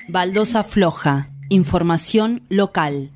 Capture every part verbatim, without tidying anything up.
Baldosa floja. Información local.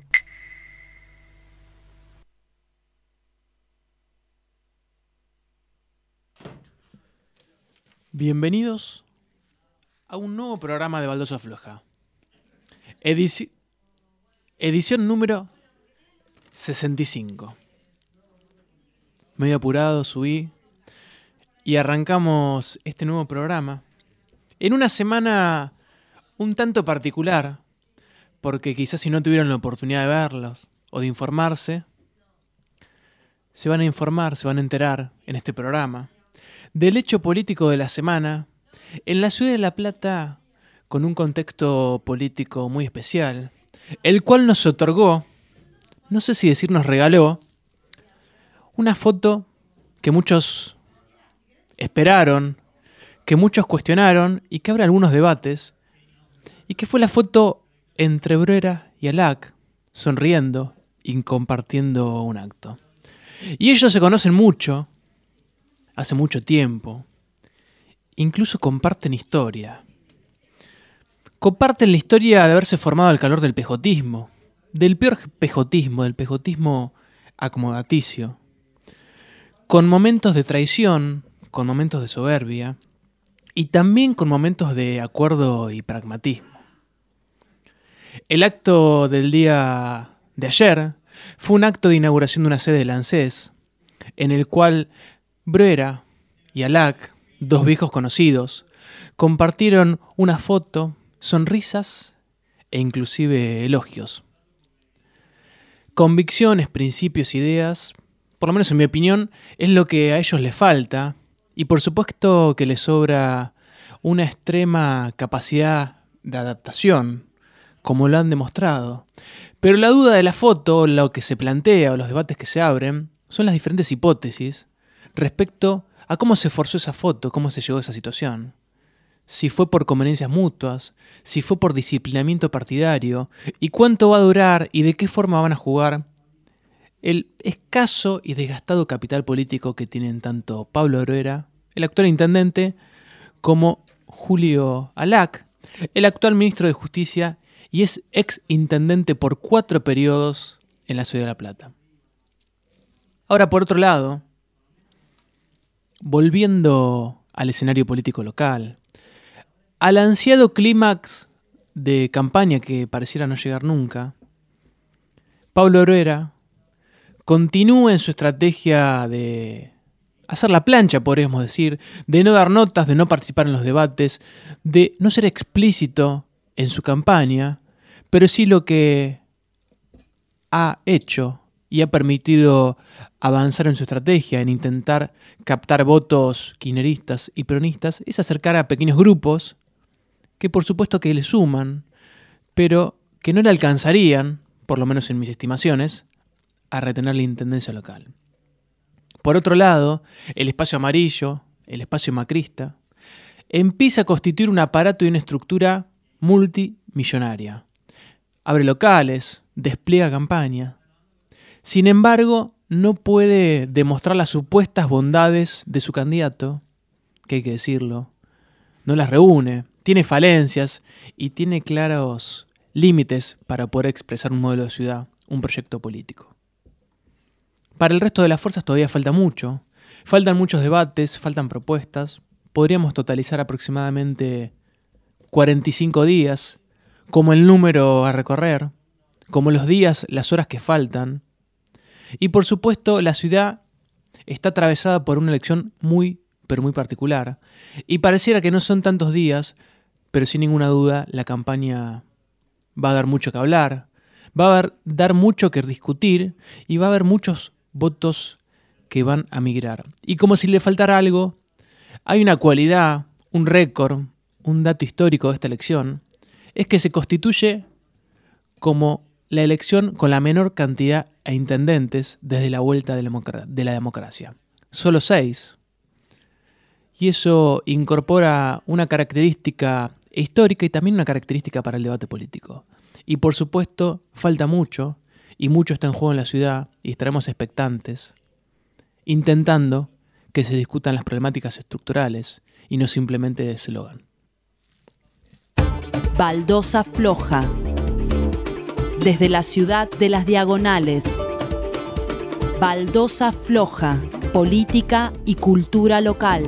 Bienvenidos a un nuevo programa de Baldosa Floja. Edici- edición número sesenta y cinco. Medio apurado, subí y arrancamos este nuevo programa en una semana un tanto particular, porque quizás si no tuvieron la oportunidad de verlos o de informarse, se van a informar, se van a enterar en este programa del hecho político de la semana en la ciudad de La Plata, con un contexto político muy especial, el cual nos otorgó, no sé si decir nos regaló, una foto que muchos esperaron, que muchos cuestionaron y que abre algunos debates, y que fue la foto entre Bruera y Alac, sonriendo y compartiendo un acto. Y ellos se conocen mucho, hace mucho tiempo, incluso comparten historia. Comparten la historia de haberse formado al calor del pejotismo, del peor pejotismo, del pejotismo acomodaticio, con momentos de traición, con momentos de soberbia y también con momentos de acuerdo y pragmatismo. El acto del día de ayer fue un acto de inauguración de una sede del ANSES, en el cual Bruera y Alac, dos viejos conocidos, compartieron una foto, sonrisas e inclusive elogios. Convicciones, principios, ideas, por lo menos en mi opinión, es lo que a ellos les falta, y por supuesto que les sobra una extrema capacidad de adaptación, como lo han demostrado. Pero la duda de la foto, lo que se plantea o los debates que se abren, son las diferentes hipótesis respecto a cómo se forzó esa foto, cómo se llegó a esa situación. Si fue por conveniencias mutuas, si fue por disciplinamiento partidario, y cuánto va a durar y de qué forma van a jugar el escaso y desgastado capital político que tienen tanto Pablo Bruera, el actual intendente, como Julio Alac, el actual ministro de Justicia y es ex intendente por cuatro periodos en la ciudad de La Plata. Ahora, por otro lado, volviendo al escenario político local, al ansiado clímax de campaña que pareciera no llegar nunca, Pablo Bruera continúa en su estrategia de hacer la plancha, podríamos decir, de no dar notas, de no participar en los debates, de no ser explícito en su campaña, pero sí lo que ha hecho y ha permitido avanzar en su estrategia, en intentar captar votos kirchneristas y peronistas, es acercar a pequeños grupos que por supuesto que le suman, pero que no le alcanzarían, por lo menos en mis estimaciones, a retener la intendencia local. Por otro lado, el espacio amarillo, el espacio macrista, empieza a constituir un aparato y una estructura multimillonaria. Abre locales, despliega campaña. Sin embargo, no puede demostrar las supuestas bondades de su candidato, que hay que decirlo, no las reúne, tiene falencias y tiene claros límites para poder expresar un modelo de ciudad, un proyecto político. Para el resto de las fuerzas todavía falta mucho, faltan muchos debates, faltan propuestas, podríamos totalizar aproximadamente cuarenta y cinco días, como el número a recorrer, como los días, las horas que faltan. Y por supuesto, la ciudad está atravesada por una elección muy, pero muy particular. Y pareciera que no son tantos días, pero sin ninguna duda la campaña va a dar mucho que hablar, va a dar mucho que discutir y va a haber muchos votos que van a migrar. Y como si le faltara algo, hay una cualidad, un récord, un dato histórico de esta elección, es que se constituye como la elección con la menor cantidad de intendentes desde la vuelta de la, democra- de la democracia. Solo seis. Y eso incorpora una característica histórica y también una característica para el debate político. Y por supuesto, falta mucho, y mucho está en juego en la ciudad, y estaremos expectantes, intentando que se discutan las problemáticas estructurales y no simplemente de eslogan. Baldosa Floja. Desde la ciudad de las Diagonales. Baldosa Floja, política y cultura local.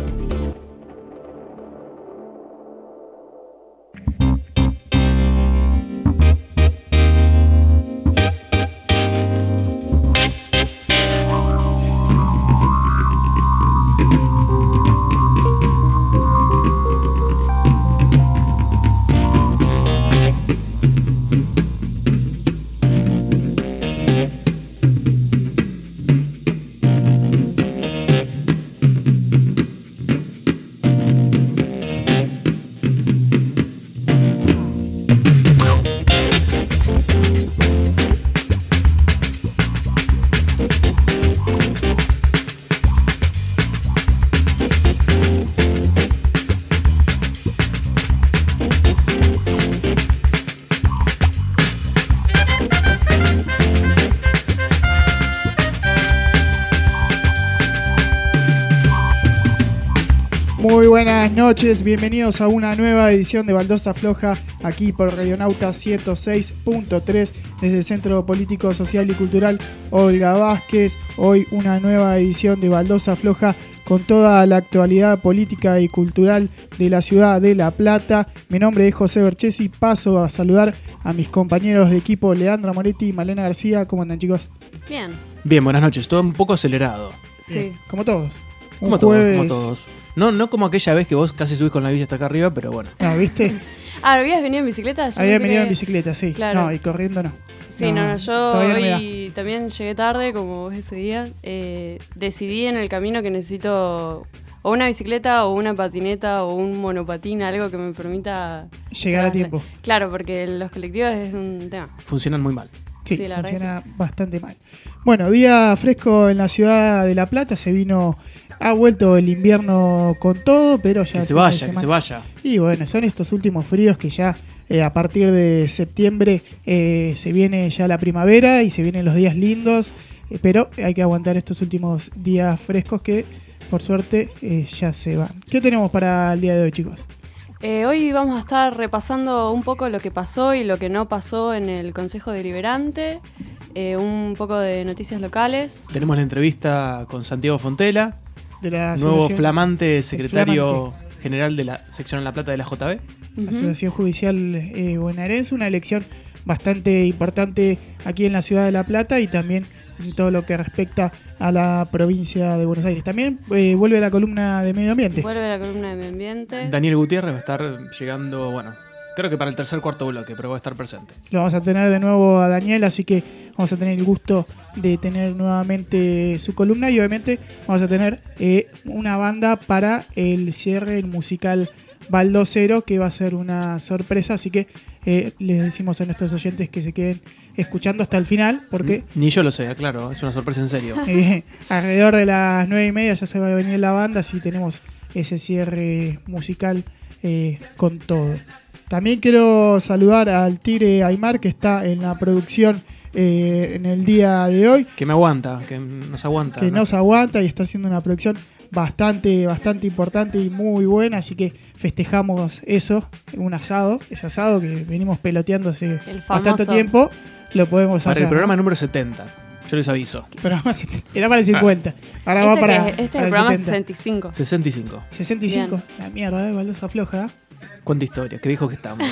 Muy buenas noches, bienvenidos a una nueva edición de Baldosa Floja, aquí por Radionauta ciento seis punto tres, desde el Centro Político, Social y Cultural Olga Vázquez. Hoy una nueva edición de Baldosa Floja con toda la actualidad política y cultural de la ciudad de La Plata. Mi nombre es José Berchesi, paso a saludar a mis compañeros de equipo Leandro Moretti y Malena García. ¿Cómo andan, chicos? Bien. Bien, buenas noches. Todo un poco acelerado. Sí. Bien, como todos. Un Como jueves... todos, como todos. No, no como aquella vez que vos casi subís con la bici hasta acá arriba, pero bueno. Ah, ¿viste? Ah, ¿habías venido en bicicleta? Yo Había pensé venido que- en bicicleta, sí. Claro. No, y corriendo no. Sí, no, no, yo todavía no me da. hoy también llegué tarde, como vos ese día. Eh, decidí en el camino que necesito o una bicicleta o una patineta o un monopatín, algo que me permita... Llegar a trasla- tiempo. Claro, porque los colectivos es un tema. Funcionan muy mal. Sí, Sí, la verdad funciona bastante mal. Bueno, día fresco en la ciudad de La Plata, se vino, ha vuelto el invierno con todo, pero ya... Que el se fin de vaya, que semana- se vaya. Y bueno, son estos últimos fríos que ya eh, a partir de septiembre eh, se viene ya la primavera y se vienen los días lindos, eh, pero hay que aguantar estos últimos días frescos que por suerte eh, ya se van. ¿Qué tenemos para el día de hoy, chicos? Eh, hoy vamos a estar repasando un poco lo que pasó y lo que no pasó en el Consejo Deliberante, eh, un poco de noticias locales. Tenemos la entrevista con Santiago Fontela, De la nuevo asociación- flamante secretario flamante. general de la sección en La Plata de la J B. Ujú. Asociación Judicial eh, Bonaerense, una elección bastante importante aquí en la ciudad de La Plata y también en todo lo que respecta a la provincia de Buenos Aires. También eh, vuelve la columna de medio ambiente. Vuelve la columna de medio ambiente. Daniel Gutiérrez va a estar llegando, bueno, creo que para el tercer cuarto bloque, pero va a estar presente. Lo vamos a tener de nuevo a Daniel, así que vamos a tener el gusto de tener nuevamente su columna y obviamente vamos a tener eh, una banda para el cierre, el musical Baldocero, que va a ser una sorpresa, así que eh, les decimos a nuestros oyentes que se queden escuchando hasta el final, porque Ni yo lo sé, claro, es una sorpresa en serio. eh, alrededor de las nueve y media ya se va a venir la banda, así tenemos ese cierre musical eh, con todo. También quiero saludar al Tigre Aymar, que está en la producción eh, en el día de hoy, Que me aguanta, que nos aguanta. que ¿no? nos aguanta y está haciendo una producción bastante, bastante importante y muy buena, así que festejamos eso, un asado, ese asado que venimos peloteando hace El bastante famoso. tiempo, lo podemos Para hacer. el programa número setenta, yo les aviso. Programa setenta. Era para el cincuenta, ahora va Este, para, que es- este es para el programa setenta. sesenta y cinco. sesenta y cinco. sesenta y cinco, la mierda, ¿eh? Baldosa floja, ¿eh? Cuánta historia, qué dijo que estamos.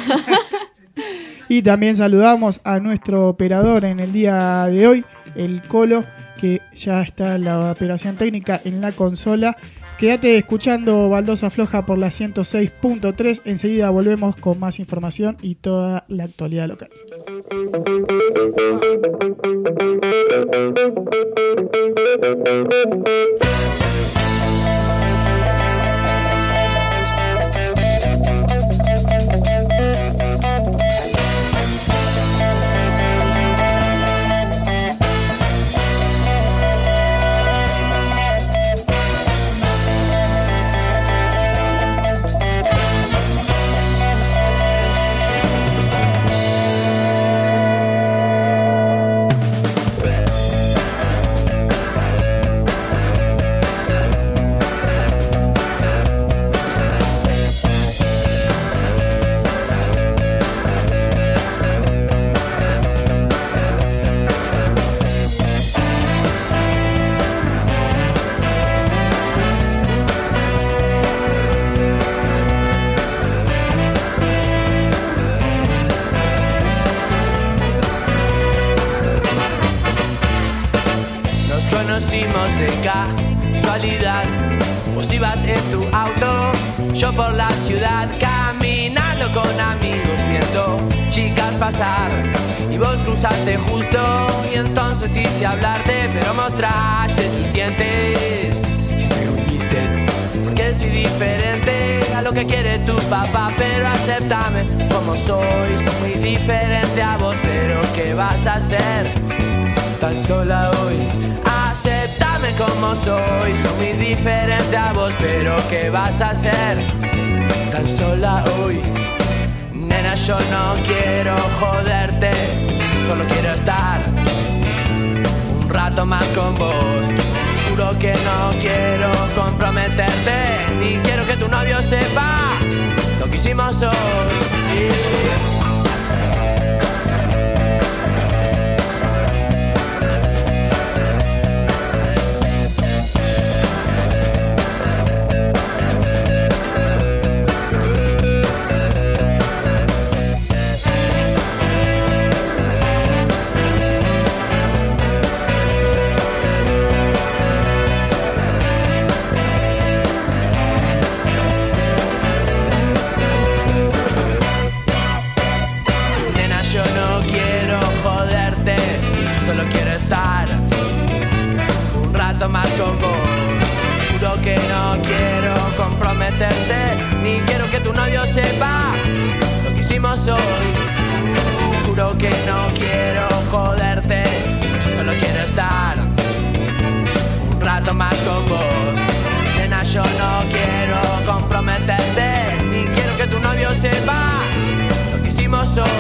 Y también saludamos a nuestro operador en el día de hoy, el Colo, que ya está en la operación técnica en la consola. Quédate escuchando Baldosa Floja por la ciento seis punto tres. Enseguida volvemos con más información y toda la actualidad local. ibas en tu auto, yo por la ciudad caminando con amigos, viendo chicas pasar, y vos cruzaste justo, y entonces quise hablarte, pero mostraste tus dientes y me gruñiste, porque soy diferente a lo que quiere tu papá, pero acéptame como soy, soy muy diferente a vos, pero ¿qué vas a hacer tan sola hoy? Acéptame como soy, soy muy diferente a vos, pero ¿qué vas a hacer tan sola hoy? Nena, yo no quiero joderte, solo quiero estar un rato más con vos. Juro que no quiero comprometerte, ni quiero que tu novio sepa lo que hicimos hoy. Solo quiero estar un rato más con vos. Juro que no quiero comprometerte, ni quiero que tu novio sepa lo que hicimos hoy. Juro que no quiero joderte, yo solo quiero estar un rato más con vos. Nena, yo no quiero comprometerte, ni quiero que tu novio sepa lo que hicimos hoy.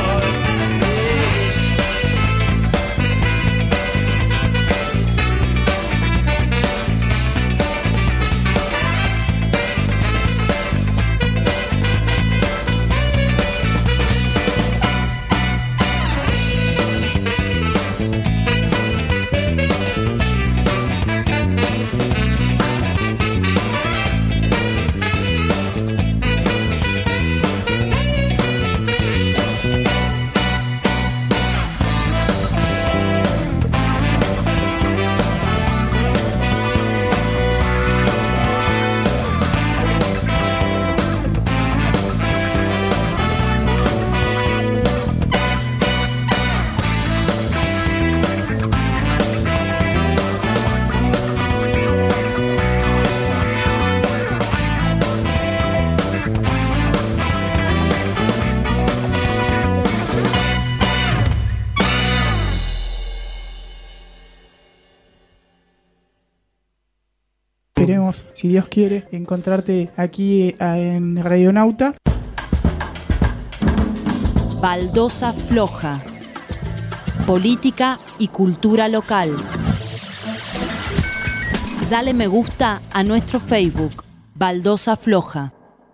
Esperemos, si Dios quiere, encontrarte aquí en Radionauta. Baldosa Floja. Política y cultura local. Dale me gusta a nuestro Facebook, Baldosa Floja.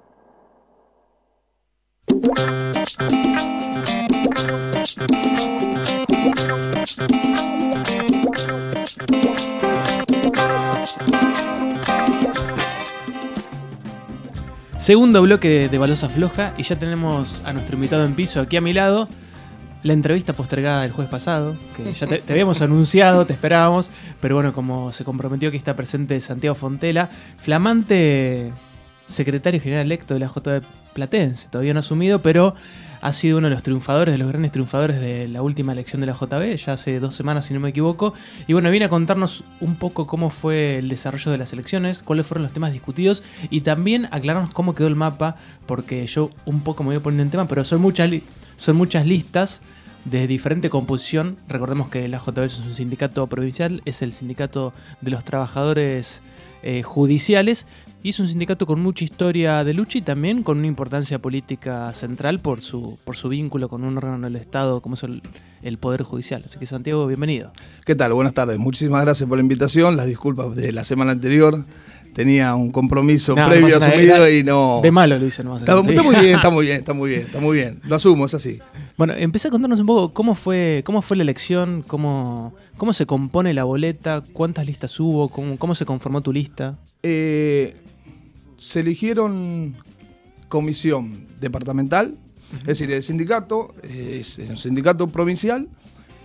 Segundo bloque de, de Baldosa Floja, y ya tenemos a nuestro invitado en piso aquí a mi lado. La entrevista postergada del jueves pasado, que ya te, te habíamos anunciado, te esperábamos, pero bueno, como se comprometió que está presente Santiago Fontela, flamante secretario general electo de la J B Platense, todavía no asumido, pero ha sido uno de los triunfadores, de los grandes triunfadores de la última elección de la J B, ya hace dos semanas si no me equivoco, y bueno, viene a contarnos un poco cómo fue el desarrollo de las elecciones, cuáles fueron los temas discutidos, y también aclararnos cómo quedó el mapa, porque yo un poco me voy poniendo en tema, pero son muchas, li- son muchas listas de diferente composición. Recordemos que la J B es un sindicato provincial, es el sindicato de los trabajadores eh, judiciales, y es un sindicato con mucha historia de lucha y también con una importancia política central por su, por su vínculo con un órgano del Estado como es el, el Poder Judicial. Así que Santiago, bienvenido. ¿Qué tal? Buenas tardes. Muchísimas gracias por la invitación. Las disculpas de la semana anterior. Tenía un compromiso no, previo no asumido nada, y no... De malo lo hice, no vas a está, está muy bien, está muy bien, está muy bien, está muy bien. Lo asumo, es así. Bueno, empecé a contarnos un poco cómo fue, cómo fue la elección, cómo, cómo se compone la boleta, cuántas listas hubo, cómo, cómo se conformó tu lista. Eh... Se eligieron comisión departamental, uh-huh. Es decir, el sindicato es, es un sindicato provincial,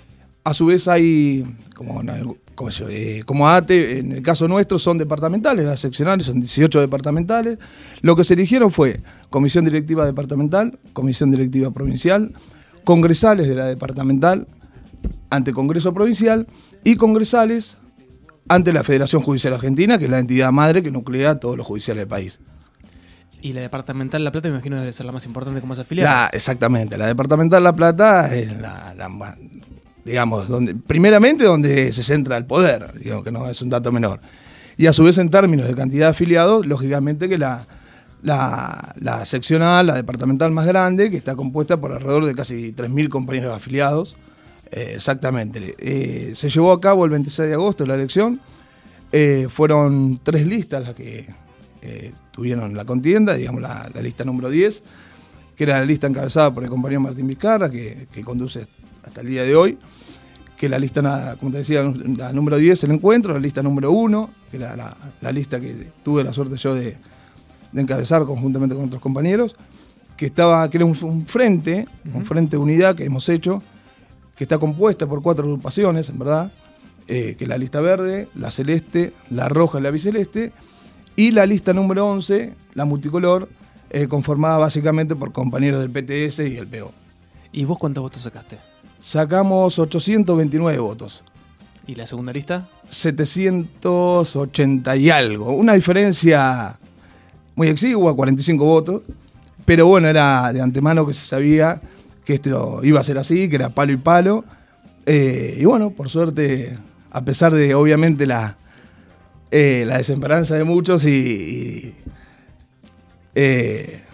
a su vez hay, como, como, eh, como A T E, en el caso nuestro son departamentales, las seccionales son dieciocho departamentales. Lo que se eligieron fue comisión directiva departamental, comisión directiva provincial, congresales de la departamental ante Congreso Provincial y congresales ante la Federación Judicial Argentina, que es la entidad madre que nuclea a todos los judiciales del país. Y la departamental La Plata me imagino debe ser la más importante como es afiliada. La, exactamente, la departamental La Plata es la, la digamos, donde, primeramente donde se centra el poder, digamos que no es un dato menor. Y a su vez en términos de cantidad de afiliados, lógicamente que la, la, la seccional, la departamental más grande, que está compuesta por alrededor de casi tres mil compañeros afiliados. Eh, exactamente. Eh, se llevó a cabo el veintiséis de agosto la elección. Eh, fueron tres listas las que eh, tuvieron la contienda, digamos la, la lista número diez, que era la lista encabezada por el compañero Martín Vizcarra, que, que conduce hasta el día de hoy, que la lista, como te decía, la número diez el encuentro, la lista número uno, que era la, la lista que tuve la suerte yo de, de encabezar conjuntamente con otros compañeros, que, estaba, que era un, un frente, uh-huh. un frente de unidad que hemos hecho, que está compuesta por cuatro agrupaciones, en verdad, eh, que es la lista verde, la celeste, la roja y la biceleste, y la lista número once, la multicolor, eh, conformada básicamente por compañeros del P T S y el P O. ¿Y vos cuántos votos sacaste? Sacamos ochocientos veintinueve votos. ¿Y la segunda lista? setecientos ochenta y algo. Una diferencia muy exigua, cuarenta y cinco votos, pero bueno, era de antemano que se sabía que esto iba a ser así, que era palo y palo. Eh, y bueno, por suerte, a pesar de obviamente la, eh, la desesperanza de muchos y, y eh,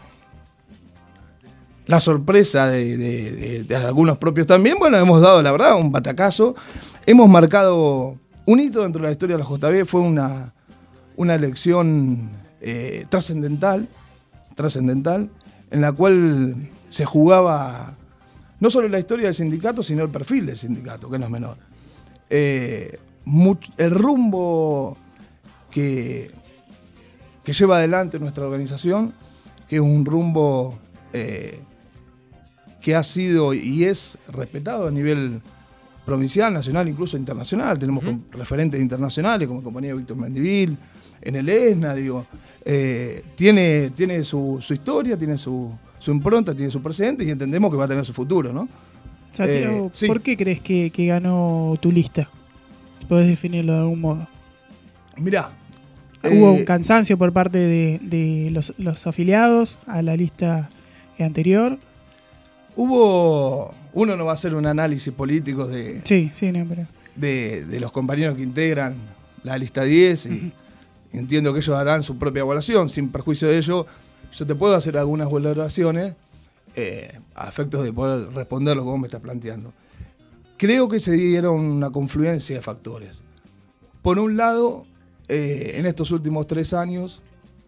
la sorpresa de, de, de, de algunos propios también, bueno, hemos dado la verdad un batacazo. Hemos marcado un hito dentro de la historia de la J B, fue una, una elección eh, trascendental, trascendental, en la cual se jugaba no solo la historia del sindicato, sino el perfil del sindicato, que no es menor. Eh, much, el rumbo que, que lleva adelante nuestra organización, que es un rumbo eh, que ha sido y es respetado a nivel provincial, nacional, incluso internacional. Tenemos uh-huh. referentes internacionales como el compañero Víctor Mendivil, en el ESNA, digo. Eh, tiene tiene su, su historia, tiene su... su impronta, tiene su presente y entendemos que va a tener su futuro, ¿no? Santiago, eh, sí. ¿Por qué crees que, que ganó tu lista? Si podés definirlo de algún modo. Mirá. ¿Hubo eh, un cansancio por parte de, de los, los afiliados a la lista anterior? Hubo... Uno no va a hacer un análisis político de, sí, sí, no, pero... de, de los compañeros que integran la lista diez y uh-huh. entiendo que ellos harán su propia evaluación. Sin perjuicio de ello, yo te puedo hacer algunas valoraciones eh, a efectos de poder responder lo que vos me estás planteando. Creo que se dieron una confluencia de factores. Por un lado, eh, en estos últimos tres años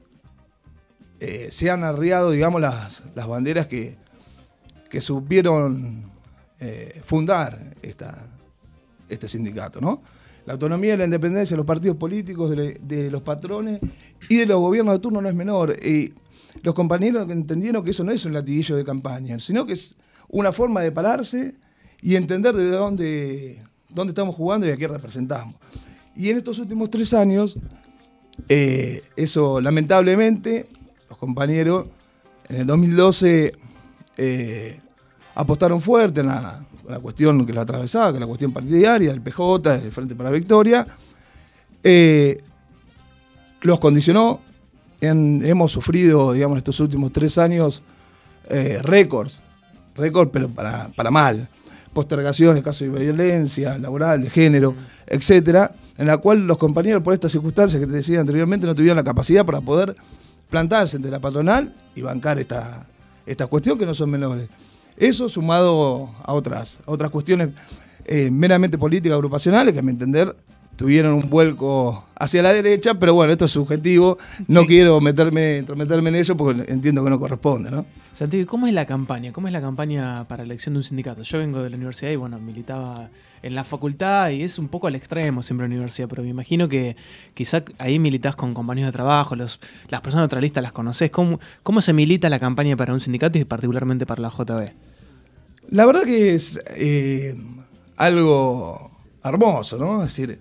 eh, se han arriado, digamos, las, las banderas que, que supieron eh, fundar esta, este sindicato, ¿no? La autonomía y la independencia de los partidos políticos, de, de los patrones y de los gobiernos de turno no es menor. Y los compañeros entendieron que eso no es un latiguillo de campaña, sino que es una forma de pararse y entender de dónde, dónde estamos jugando y a qué representamos. Y en estos últimos tres años, eh, eso lamentablemente, los compañeros en el dos mil doce eh, apostaron fuerte en la, en la cuestión que la atravesaba, que es la cuestión partidaria, del P J, del Frente para la Victoria. Eh, los condicionó. En, hemos sufrido, digamos, estos últimos tres años eh, récords, récords, pero para, para mal. Postergaciones, casos de violencia laboral, de género, mm. etcétera, en la cual los compañeros, por estas circunstancias que te decía anteriormente, no tuvieron la capacidad para poder plantarse entre la patronal y bancar esta, esta cuestión que no son menores. Eso sumado a otras, a otras cuestiones eh, meramente políticas, agrupacionales, que a mi entender tuvieron un vuelco hacia la derecha, pero bueno, esto es subjetivo, no sí. quiero meterme, meterme en ello porque entiendo que no corresponde, ¿no? Santiago, ¿cómo es la campaña? ¿Cómo es la campaña para la elección de un sindicato? Yo vengo de la universidad y bueno, militaba en la facultad y es un poco al extremo siempre la universidad, pero me imagino que quizá ahí militás con compañeros de trabajo, los, las personas de otra lista las conocés. ¿Cómo, ¿Cómo se milita la campaña para un sindicato y particularmente para la J B? La verdad que es... Eh, algo hermoso, ¿no? Es decir,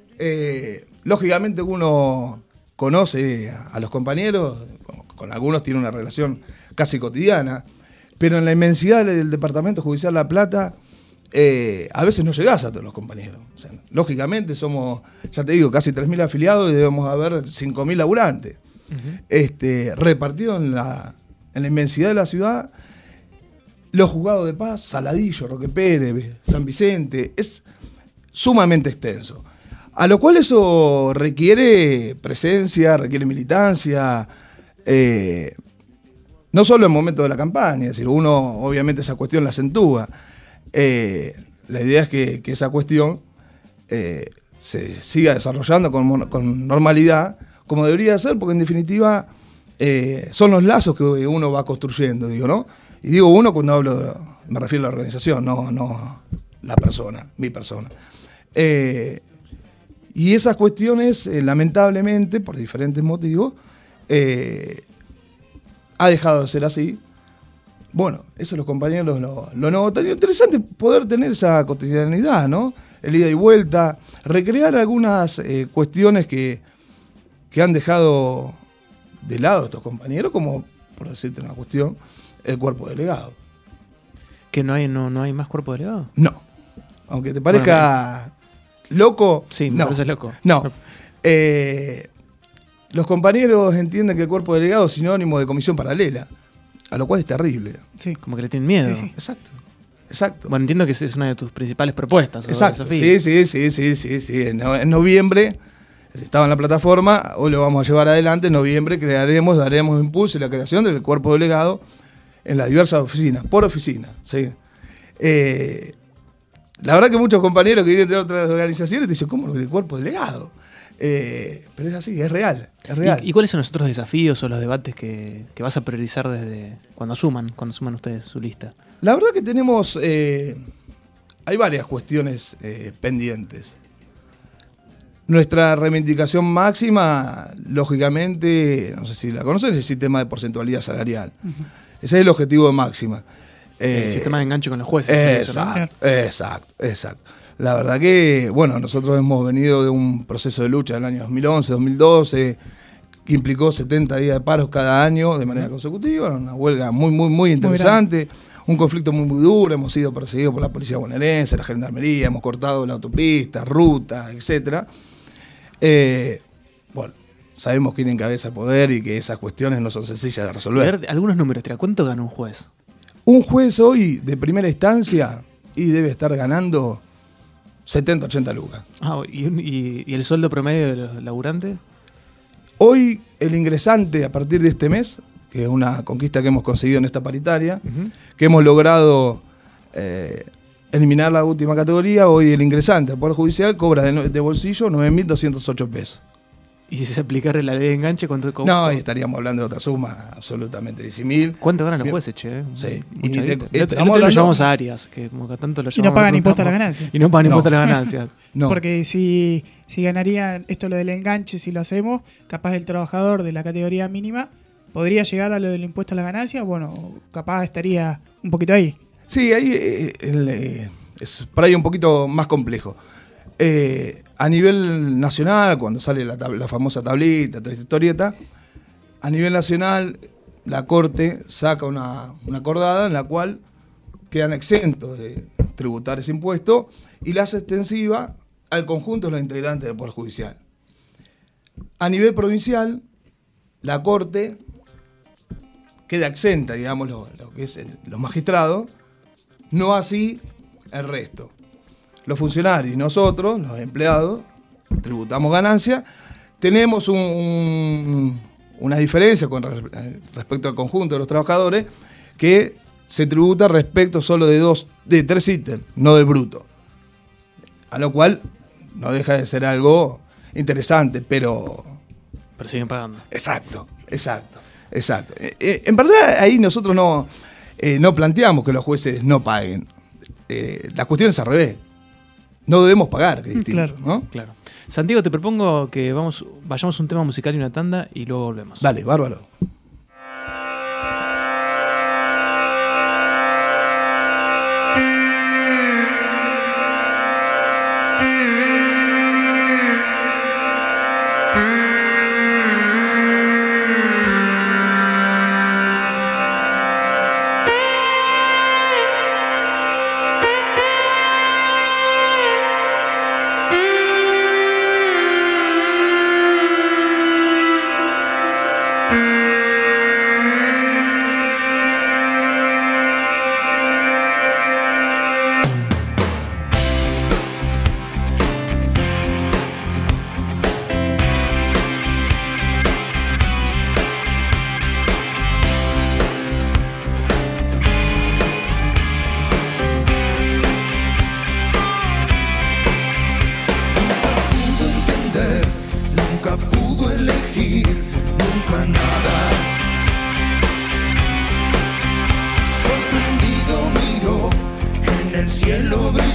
eh, lógicamente uno conoce a, a los compañeros, con, con algunos tiene una relación casi cotidiana, pero en la inmensidad del Departamento Judicial La Plata, eh, a veces no llegás a todos los compañeros. O sea, lógicamente somos, ya te digo, casi tres mil afiliados y debemos haber cinco mil laburantes. Uh-huh. Este, repartidos en la, en la inmensidad de la ciudad, los juzgados de paz, Saladillo, Roque Pérez, San Vicente, es sumamente extenso. A lo cual eso requiere presencia, requiere militancia, eh, no solo en momentos de la campaña, es decir, uno obviamente esa cuestión la acentúa. Eh, la idea es que, que esa cuestión eh, se siga desarrollando con, con normalidad, como debería ser, porque en definitiva eh, son los lazos que uno va construyendo, digo, ¿no? Y digo uno cuando hablo, me refiero a la organización, no, no la persona, mi persona. Eh, y esas cuestiones, eh, lamentablemente, por diferentes motivos, eh, ha dejado de ser así. Bueno, eso los compañeros lo, lo notan. Interesante poder tener esa cotidianidad, ¿no? El ida y vuelta, recrear algunas eh, cuestiones que, que han dejado de lado estos compañeros, como, por decirte una cuestión, el cuerpo delegado. ¿Que no hay, no, no hay más cuerpo delegado? No. Aunque te parezca bueno, loco. Sí, me no, parece loco. No. Eh, los compañeros entienden que el cuerpo delegado es sinónimo de comisión paralela, a lo cual es terrible. Sí, como que le tienen miedo. Sí, sí. Exacto. Exacto. Bueno, entiendo que es una de tus principales propuestas. Exacto. Sí, sí, sí, sí, sí, sí. En, en noviembre, estaba en la plataforma, hoy lo vamos a llevar adelante. En noviembre crearemos, daremos impulso a la creación del cuerpo delegado en las diversas oficinas, por oficina. ¿Sí? Eh, la verdad que muchos compañeros que vienen de otras organizaciones te dicen, ¿cómo el cuerpo delegado? Eh, pero es así, es real, es real. ¿Y, ¿Y cuáles son los otros desafíos o los debates que, que vas a priorizar desde cuando asuman, cuando asuman ustedes su lista? La verdad que tenemos, eh, hay varias cuestiones eh, pendientes. Nuestra reivindicación máxima, lógicamente, no sé si la conocen, es el sistema de porcentualidad salarial. Uh-huh. Ese es el objetivo de máxima. El eh, sistema de enganche con los jueces. Exacto, eso, ¿no? exacto, exacto. La verdad que, bueno, nosotros hemos venido de un proceso de lucha del año dos mil once, dos mil doce, que implicó setenta días de paros cada año de manera consecutiva, una huelga muy, muy, muy interesante, muy un conflicto muy, muy duro, hemos sido perseguidos por la policía bonaerense, la gendarmería, hemos cortado la autopista, ruta, etcétera. Eh, bueno, sabemos quién encabeza el poder y que esas cuestiones no son sencillas de resolver. A ver, algunos números, ¿cuánto gana un juez? Un juez hoy de primera instancia y debe estar ganando setenta, ochenta lucas. Ah, ¿y, y, ¿Y el sueldo promedio de los laburantes? Hoy el ingresante a partir de este mes, que es una conquista que hemos conseguido en esta paritaria, uh-huh. que hemos logrado eh, eliminar la última categoría, hoy el ingresante al Poder Judicial cobra de, de bolsillo nueve mil doscientos ocho pesos. ¿Y si se aplicara la ley de enganche, cuánto cobra? No, ahí estaríamos hablando de otra suma, absolutamente diez mil. ¿Cuánto ganan los jueces, che? Eh? Sí. Y te, te, el otro día lo llevamos a Arias, que como que tanto lo y no pagan impuestos a las ganancias. Y no pagan no. impuestos a las ganancias. No. Porque si, si ganaría esto lo del enganche, si lo hacemos, capaz el trabajador de la categoría mínima podría llegar a lo del impuesto a las ganancias, bueno, capaz estaría un poquito ahí. Sí, ahí eh, el, eh, es por ahí un poquito más complejo. Eh, a nivel nacional, cuando sale la, tab- la famosa tablita, toda esta historieta, a nivel nacional la Corte saca una, una acordada en la cual quedan exentos de tributar ese impuesto y la hace extensiva al conjunto de los integrantes del Poder Judicial. A nivel provincial, la Corte queda exenta, digamos, lo, lo que es el, los magistrados, no así el resto. Los funcionarios y nosotros, los empleados, tributamos ganancia, tenemos un, un, una diferencia con respecto al conjunto de los trabajadores que se tributa respecto solo de dos, de tres ítems, no del bruto. A lo cual no deja de ser algo interesante, pero... Pero siguen pagando. Exacto, exacto, exacto. Eh, eh, en verdad ahí nosotros no, eh, no planteamos que los jueces no paguen. Eh, la cuestión es al revés. No debemos pagar, que es distinto, claro, ¿no? Claro. Santiago, te propongo que vamos, vayamos a un tema musical y una tanda y luego volvemos. Dale, bárbaro.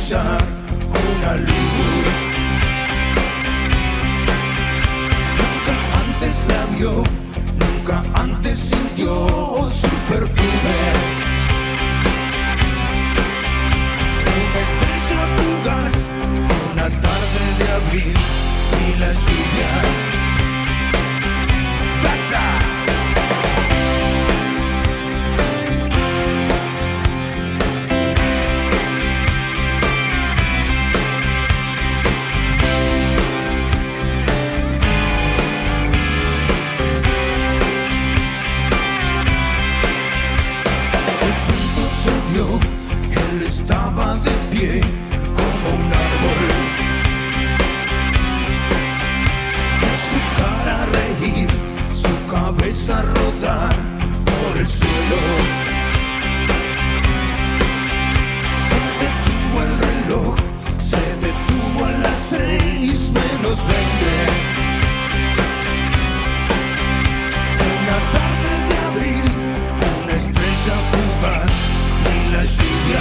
brillar una luz. Nunca antes la vio, nunca antes sintió su perfume. Una estrella fugaz, una tarde de abril y la lluvia. ¡Bata! Él estaba de pie como un árbol, con su cara reír, su cabeza rodar por el cielo. Se detuvo el reloj, se detuvo a las seis menos veinte. Una tarde de abril, una estrella fugaz y la lluvia.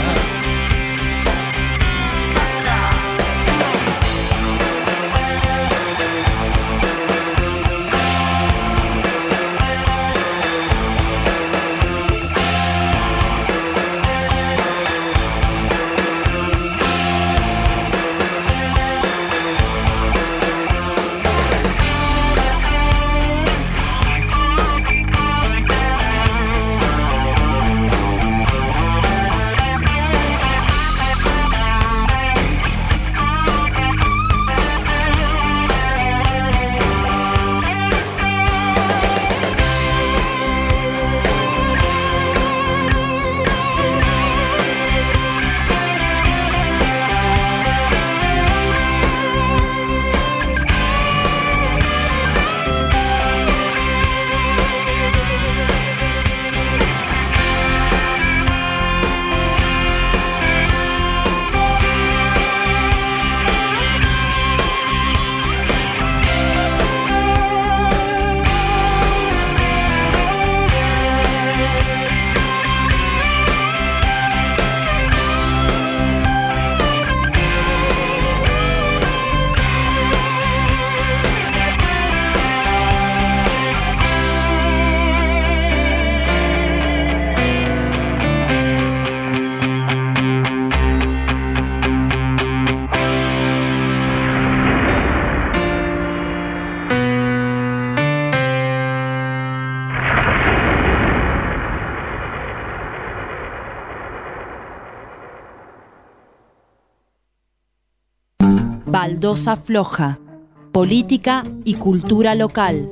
Baldosa Floja, política y cultura local.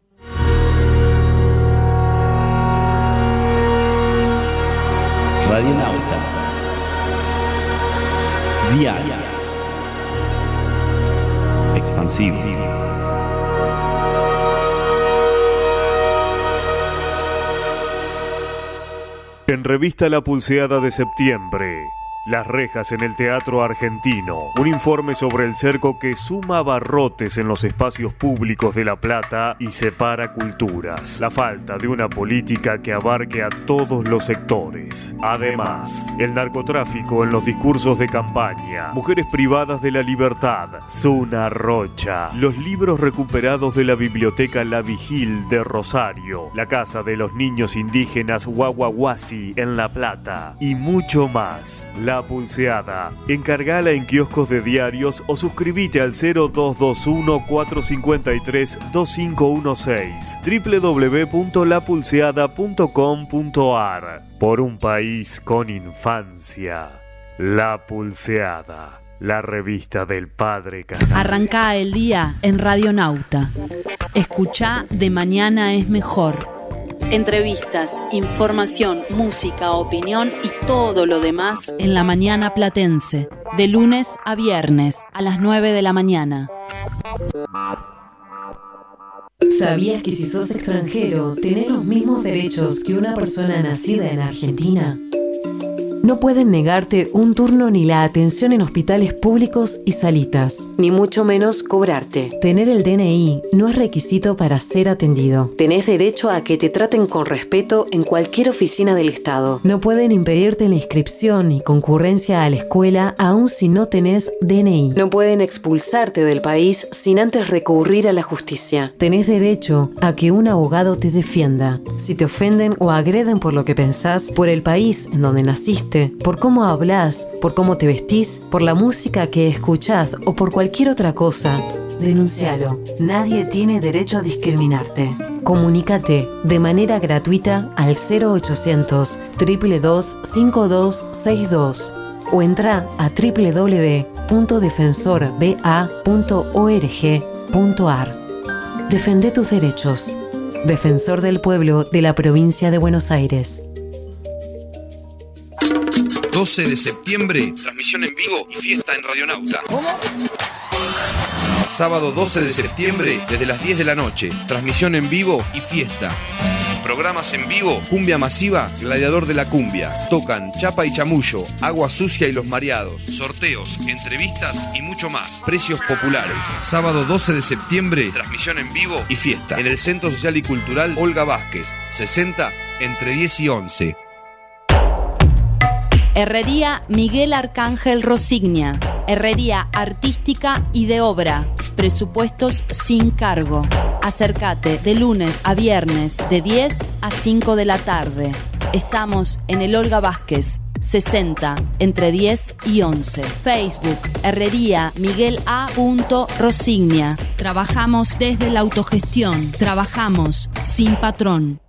Radionauta. Diaria. Expansivo. En revista La Pulseada de septiembre, las rejas en el Teatro Argentino. Un informe sobre el cerco que suma abarrotes en los espacios públicos de La Plata y separa culturas. La falta de una política que abarque a todos los sectores. Además, el narcotráfico en los discursos de campaña. Mujeres privadas de la libertad. Zuna Rocha. Los libros recuperados de la biblioteca La Vigil de Rosario. La casa de los niños indígenas Guaguaguasi en La Plata. Y mucho más. La Pulseada. Encargala en kioscos de diarios o suscribite al cero dos dos uno, cuatro cinco tres, dos cinco uno seis. doble u doble u doble u punto la pulseada punto com punto a r. Por un país con infancia. La Pulseada. La revista del padre Canal. Arrancá el día en Radionauta. Escuchá De Mañana es Mejor. Entrevistas, información, música, opinión y todo lo demás en la mañana platense. De lunes a viernes a las nueve de la mañana. ¿Sabías que si sos extranjero tenés los mismos derechos que una persona nacida en Argentina? No pueden negarte un turno ni la atención en hospitales públicos y salitas, ni mucho menos cobrarte. Tener el D N I no es requisito para ser atendido. Tenés derecho a que te traten con respeto en cualquier oficina del Estado. No pueden impedirte la inscripción y concurrencia a la escuela aun si no tenés D N I. No pueden expulsarte del país sin antes recurrir a la justicia. Tenés derecho a que un abogado te defienda. Si te ofenden o agreden por lo que pensás, por el país en donde naciste, por cómo hablas, por cómo te vestís, por la música que escuchás o por cualquier otra cosa, denuncialo. Nadie tiene derecho a discriminarte. Comunícate de manera gratuita al cero ochocientos, dos dos dos, cinco dos seis dos o entra a doble u doble u doble u punto defensor b a punto org punto a r. Defende tus derechos. Defensor del Pueblo de la Provincia de Buenos Aires. doce de septiembre, transmisión en vivo y fiesta en Radionauta. ¿Cómo? Sábado doce de septiembre, desde las diez de la noche, transmisión en vivo y fiesta. Programas en vivo, Cumbia Masiva, Gladiador de la Cumbia. Tocan Chapa y Chamullo, Agua Sucia y Los Mareados. Sorteos, entrevistas y mucho más. Precios populares. Sábado doce de septiembre, transmisión en vivo y fiesta. En el Centro Social y Cultural Olga Vázquez, sesenta, entre diez y once. Herrería Miguel Arcángel Rosignia. Herrería artística y de obra. Presupuestos sin cargo. Acércate de lunes a viernes de diez a cinco de la tarde. Estamos en el Olga Vázquez, sesenta, entre diez y once. Facebook, Herrería Miguel A. Rosignia. Trabajamos desde la autogestión. Trabajamos sin patrón.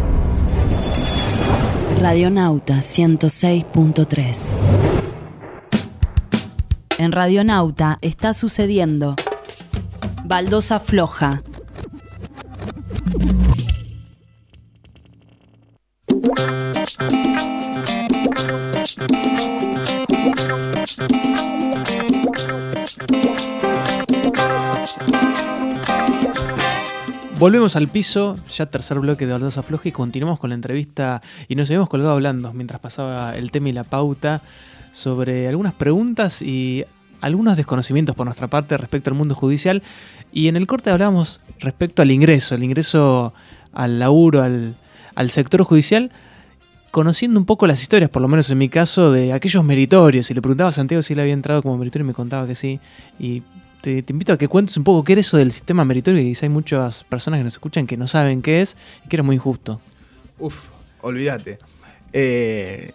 Radionauta ciento seis punto tres. En Radionauta está sucediendo Baldosa Floja. Volvemos al piso, ya tercer bloque de Baldosa Floja, y continuamos con la entrevista. Y nos habíamos colgado hablando mientras pasaba el tema y la pauta sobre algunas preguntas y algunos desconocimientos por nuestra parte respecto al mundo judicial. Y en el corte hablábamos respecto al ingreso, el ingreso al laburo, al, al sector judicial, conociendo un poco las historias, por lo menos en mi caso, de aquellos meritorios. Y le preguntaba a Santiago si él había entrado como meritorio y me contaba que sí. Y te, te invito a que cuentes un poco qué era eso del sistema meritorio, que quizá hay muchas personas que nos escuchan que no saben qué es y que era muy injusto. Uf, olvídate. Eh,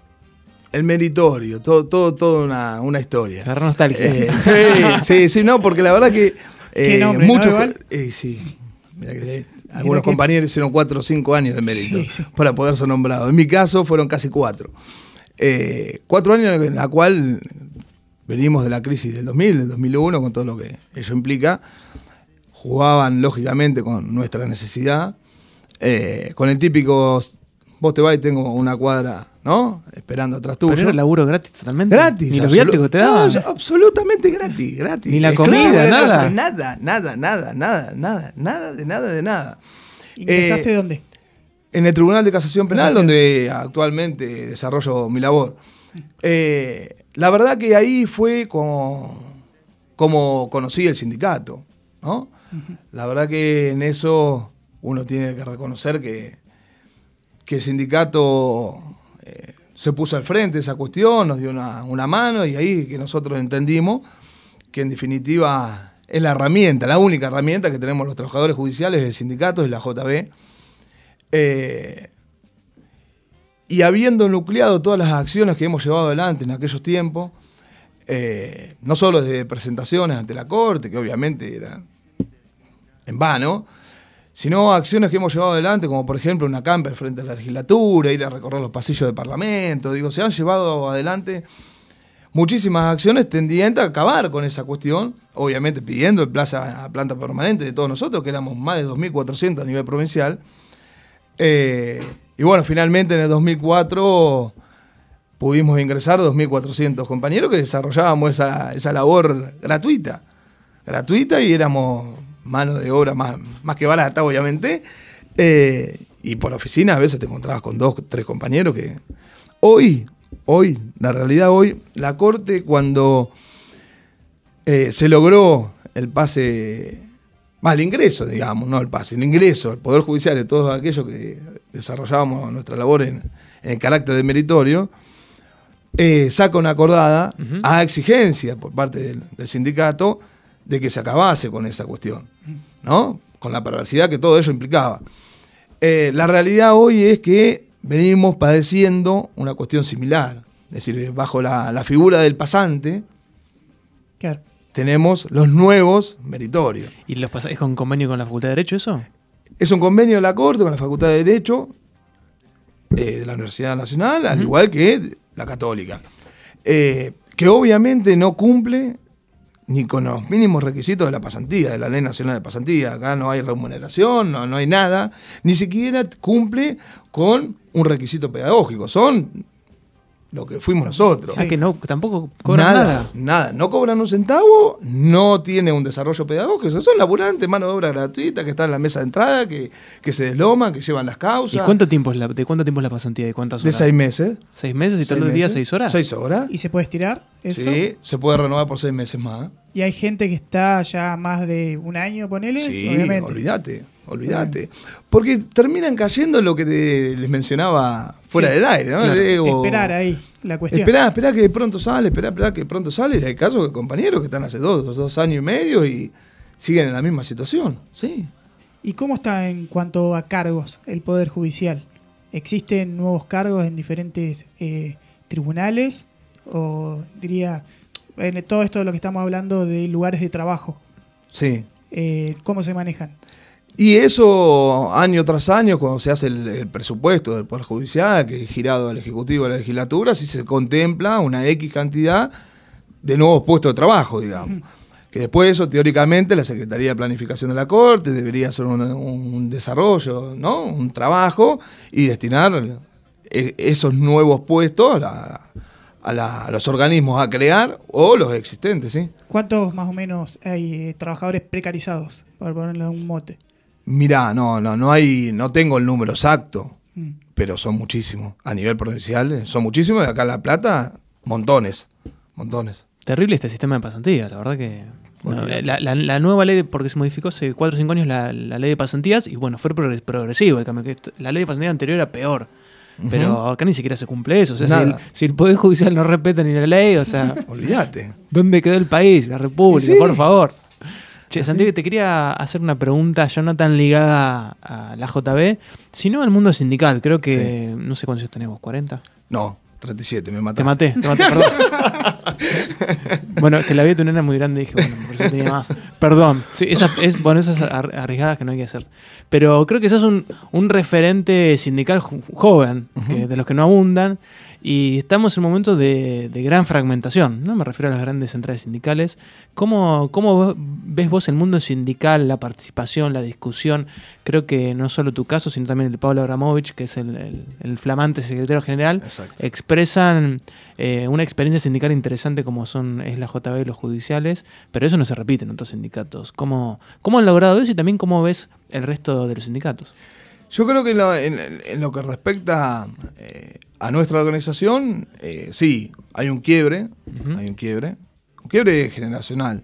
el meritorio, todo, todo, todo una, una historia. Agarra nostalgia. Eh, sí, sí, sí, no, porque la verdad que eh, ¿Qué nombre, mucho, no, eh, sí. Mira que algunos compañeros hicieron cuatro o cinco años de mérito sí, sí. para poder ser nombrados. En mi caso fueron casi cuatro. Eh, cuatro años en la cual venimos de la crisis del dos mil, del dos mil uno, con todo lo que ello implica. Jugaban, lógicamente, con nuestra necesidad. Eh, con el típico, vos te vas y tengo una cuadra, ¿no? Esperando atrás tuyo. Pero era laburo gratis totalmente. Gratis. Ni los viáticos te daban. No, absolutamente gratis, gratis. Ni la Es comida, claro, nada. Cosa, nada, nada, nada, nada, nada, nada, de nada, de nada. ¿Ingresaste eh, dónde? En el Tribunal de Casación Penal, Gracias. donde actualmente desarrollo mi labor. Eh, la verdad que ahí fue como, como conocí el sindicato, ¿no? Uh-huh. La verdad que en eso uno tiene que reconocer que, que el sindicato eh, se puso al frente de esa cuestión, nos dio una, una mano, y ahí que nosotros entendimos que en definitiva es la herramienta, la única herramienta que tenemos los trabajadores judiciales del sindicato, es la J B. Eh, y habiendo nucleado todas las acciones que hemos llevado adelante en aquellos tiempos, eh, no solo desde presentaciones ante la Corte, que obviamente eran en vano, sino acciones que hemos llevado adelante, como por ejemplo una camper frente a la legislatura, ir a recorrer los pasillos del Parlamento. Digo, se han llevado adelante muchísimas acciones tendientes a acabar con esa cuestión, obviamente pidiendo el plaza a planta permanente de todos nosotros, que éramos más de dos mil cuatrocientos a nivel provincial. Eh, y bueno, finalmente en el dos mil cuatro pudimos ingresar dos mil cuatrocientos compañeros que desarrollábamos esa, esa labor gratuita, gratuita y éramos mano de obra más, más que barata, obviamente. Eh, y por oficina a veces te encontrabas con dos, tres compañeros que hoy, hoy, la realidad hoy, la Corte cuando eh, se logró el pase, más el ingreso, digamos, no el pase, el ingreso al Poder Judicial de todos aquellos que desarrollábamos nuestra labor en, en el carácter de meritorio, eh, saca una acordada uh-huh. a exigencia por parte del, del sindicato de que se acabase con esa cuestión, ¿no? Con la perversidad que todo ello implicaba. Eh, la realidad hoy es que venimos padeciendo una cuestión similar. Es decir, bajo la, la figura del pasante, claro. tenemos los nuevos meritorios. ¿Y los pas- es con convenio con la Facultad de Derecho eso? Es un convenio de la Corte con la Facultad de Derecho eh, de la Universidad Nacional, uh-huh. al igual que la Católica. Eh, que obviamente no cumple ni con los mínimos requisitos de la pasantía, de la Ley Nacional de Pasantía. Acá no hay remuneración, no, no hay nada, ni siquiera cumple con un requisito pedagógico. Son lo que fuimos nosotros. O sea, que no, tampoco cobran nada, nada. Nada, no cobran un centavo, no tiene un desarrollo pedagógico. Son laburantes, mano de obra gratuita, que están en la mesa de entrada, que, que se desloman, que llevan las causas. ¿Y cuánto tiempo es la, de cuánto tiempo es la pasantía? ¿De cuántas horas? De seis meses. ¿Seis meses y todos los días seis horas? Seis horas. ¿Y se puede estirar eso? Sí, se puede renovar por seis meses más. ¿Y hay gente que está ya más de un año, ponele? Sí, obviamente. olvídate. Olvídate. Porque terminan cayendo en lo que te, les mencionaba fuera sí, del aire, ¿no? Claro. Digo, esperar ahí la cuestión. Esperá, esperá que de pronto sale, esperá, esperá que de pronto sale. Y hay casos de compañeros que están hace dos, dos, dos años y medio y siguen en la misma situación. Sí. ¿Y cómo está en cuanto a cargos el Poder Judicial? ¿Existen nuevos cargos en diferentes eh, tribunales? O diría, en todo esto de lo que estamos hablando de lugares de trabajo. Sí. Eh, ¿Cómo se manejan? Y eso, año tras año, cuando se hace el, el presupuesto del Poder Judicial, que es girado al Ejecutivo de la Legislatura, sí se contempla una X cantidad de nuevos puestos de trabajo, digamos. Uh-huh. Que después eso, teóricamente, la Secretaría de Planificación de la Corte debería hacer un, un desarrollo, ¿no? Un trabajo y destinar esos nuevos puestos a, la, a, la, a los organismos a crear o los existentes, ¿sí? ¿Cuántos más o menos hay eh, trabajadores precarizados, para ponerle un mote? Mirá, no, no, no hay, no tengo el número exacto, mm. pero son muchísimos. A nivel provincial, son muchísimos. Y acá en La Plata, montones, montones. Terrible este sistema de pasantía, la verdad que... No, la, la, la nueva ley, de, porque se modificó hace cuatro o cinco años la, la ley de pasantías, y bueno, fue progresivo el cambio. La ley de pasantías anterior era peor. Uh-huh. Pero acá ni siquiera se cumple eso. O sea, si el, si el Poder Judicial no respeta ni la ley, o sea... Olvídate. ¿Dónde quedó el país, la República? Sí. Por favor. Che, ¿Sí? Santiago, te quería hacer una pregunta ya no tan ligada a la J B, sino al mundo sindical. Creo que, sí. no sé cuántos años tenemos, ¿cuarenta? No, treinta y siete, me mataste. Te maté, te maté, perdón. Bueno, que la vi de tu nena muy grande y dije, bueno, por eso tenía más. Perdón, sí, esas, es, bueno, esas arriesgadas que no hay que hacer. Pero creo que sos un, un referente sindical joven, uh-huh. que, de los que no abundan. Y estamos en un momento de, de gran fragmentación, ¿no? Me refiero a las grandes centrales sindicales. ¿Cómo, cómo ves vos el mundo sindical, la participación, la discusión? Creo que no solo tu caso, sino también el de Pablo Abramovich, que es el, el, el flamante secretario general, exacto. expresan eh, una experiencia sindical interesante como son es la J B y los judiciales, pero eso no se repite en otros sindicatos. ¿Cómo, cómo han logrado eso y también cómo ves el resto de los sindicatos? Yo creo que en lo, en, en lo que respecta eh, a nuestra organización, eh, sí, hay un quiebre, uh-huh. hay un quiebre, un quiebre generacional.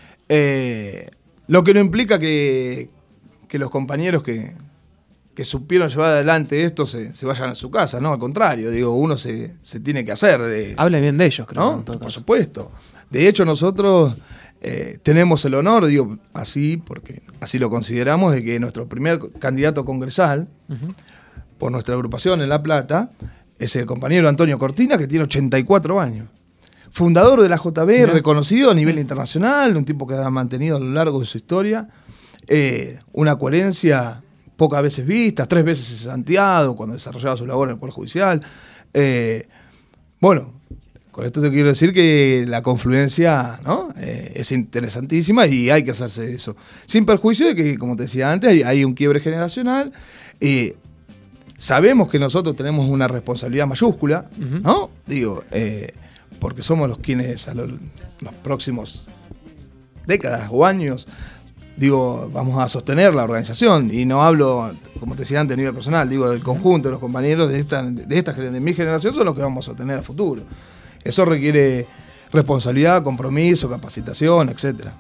Eh, lo que no implica que, que los compañeros que, que supieron llevar adelante esto se, se vayan a su casa, ¿no? Al contrario, digo, uno se, se tiene que hacer. De, Habla bien de ellos, creo. ¿no? En todo Por caso. supuesto. De hecho, nosotros... Eh, tenemos el honor, digo así, porque así lo consideramos, de que nuestro primer candidato congresal, uh-huh. por nuestra agrupación en La Plata, es el compañero Antonio Cortina, que tiene ochenta y cuatro años. Fundador de la J B, uh-huh. reconocido a nivel internacional, un tipo que ha mantenido a lo largo de su historia eh, una coherencia pocas veces vista, tres veces en Santiago, cuando desarrollaba su labor en el Poder Judicial. Eh, bueno... Con esto te quiero decir que la confluencia, ¿no? eh, es interesantísima y hay que hacerse de eso. Sin perjuicio de que, como te decía antes, hay, hay un quiebre generacional. Eh, sabemos que nosotros tenemos una responsabilidad mayúscula, uh-huh. ¿no? Digo, eh, porque somos los quienes a lo, los próximos décadas o años digo, vamos a sostener la organización. Y no hablo, como te decía antes, a nivel personal, digo, del conjunto de los compañeros de esta, de esta de mi generación son los que vamos a sostener a futuro. Eso requiere responsabilidad, compromiso, capacitación, etcétera.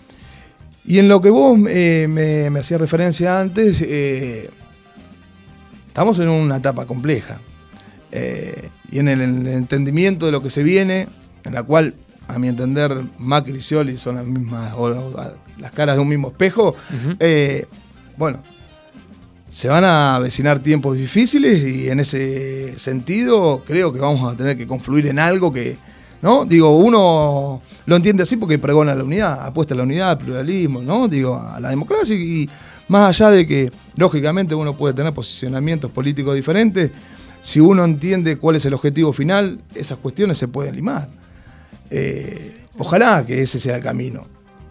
Y en lo que vos eh, me, me hacías referencia antes, eh, estamos en una etapa compleja. Eh, y en el, en el entendimiento de lo que se viene, en la cual, a mi entender, Macri y Scioli son las mismas, o, o, las caras de un mismo espejo, uh-huh. eh, bueno, se van a avecinar tiempos difíciles y en ese sentido creo que vamos a tener que confluir en algo que, ¿no? Digo, uno lo entiende así porque pregona la unidad, apuesta a la unidad, al pluralismo, ¿no? Digo, a la democracia y, y más allá de que, lógicamente, uno puede tener posicionamientos políticos diferentes, si uno entiende cuál es el objetivo final, esas cuestiones se pueden limar. Eh, ojalá que ese sea el camino,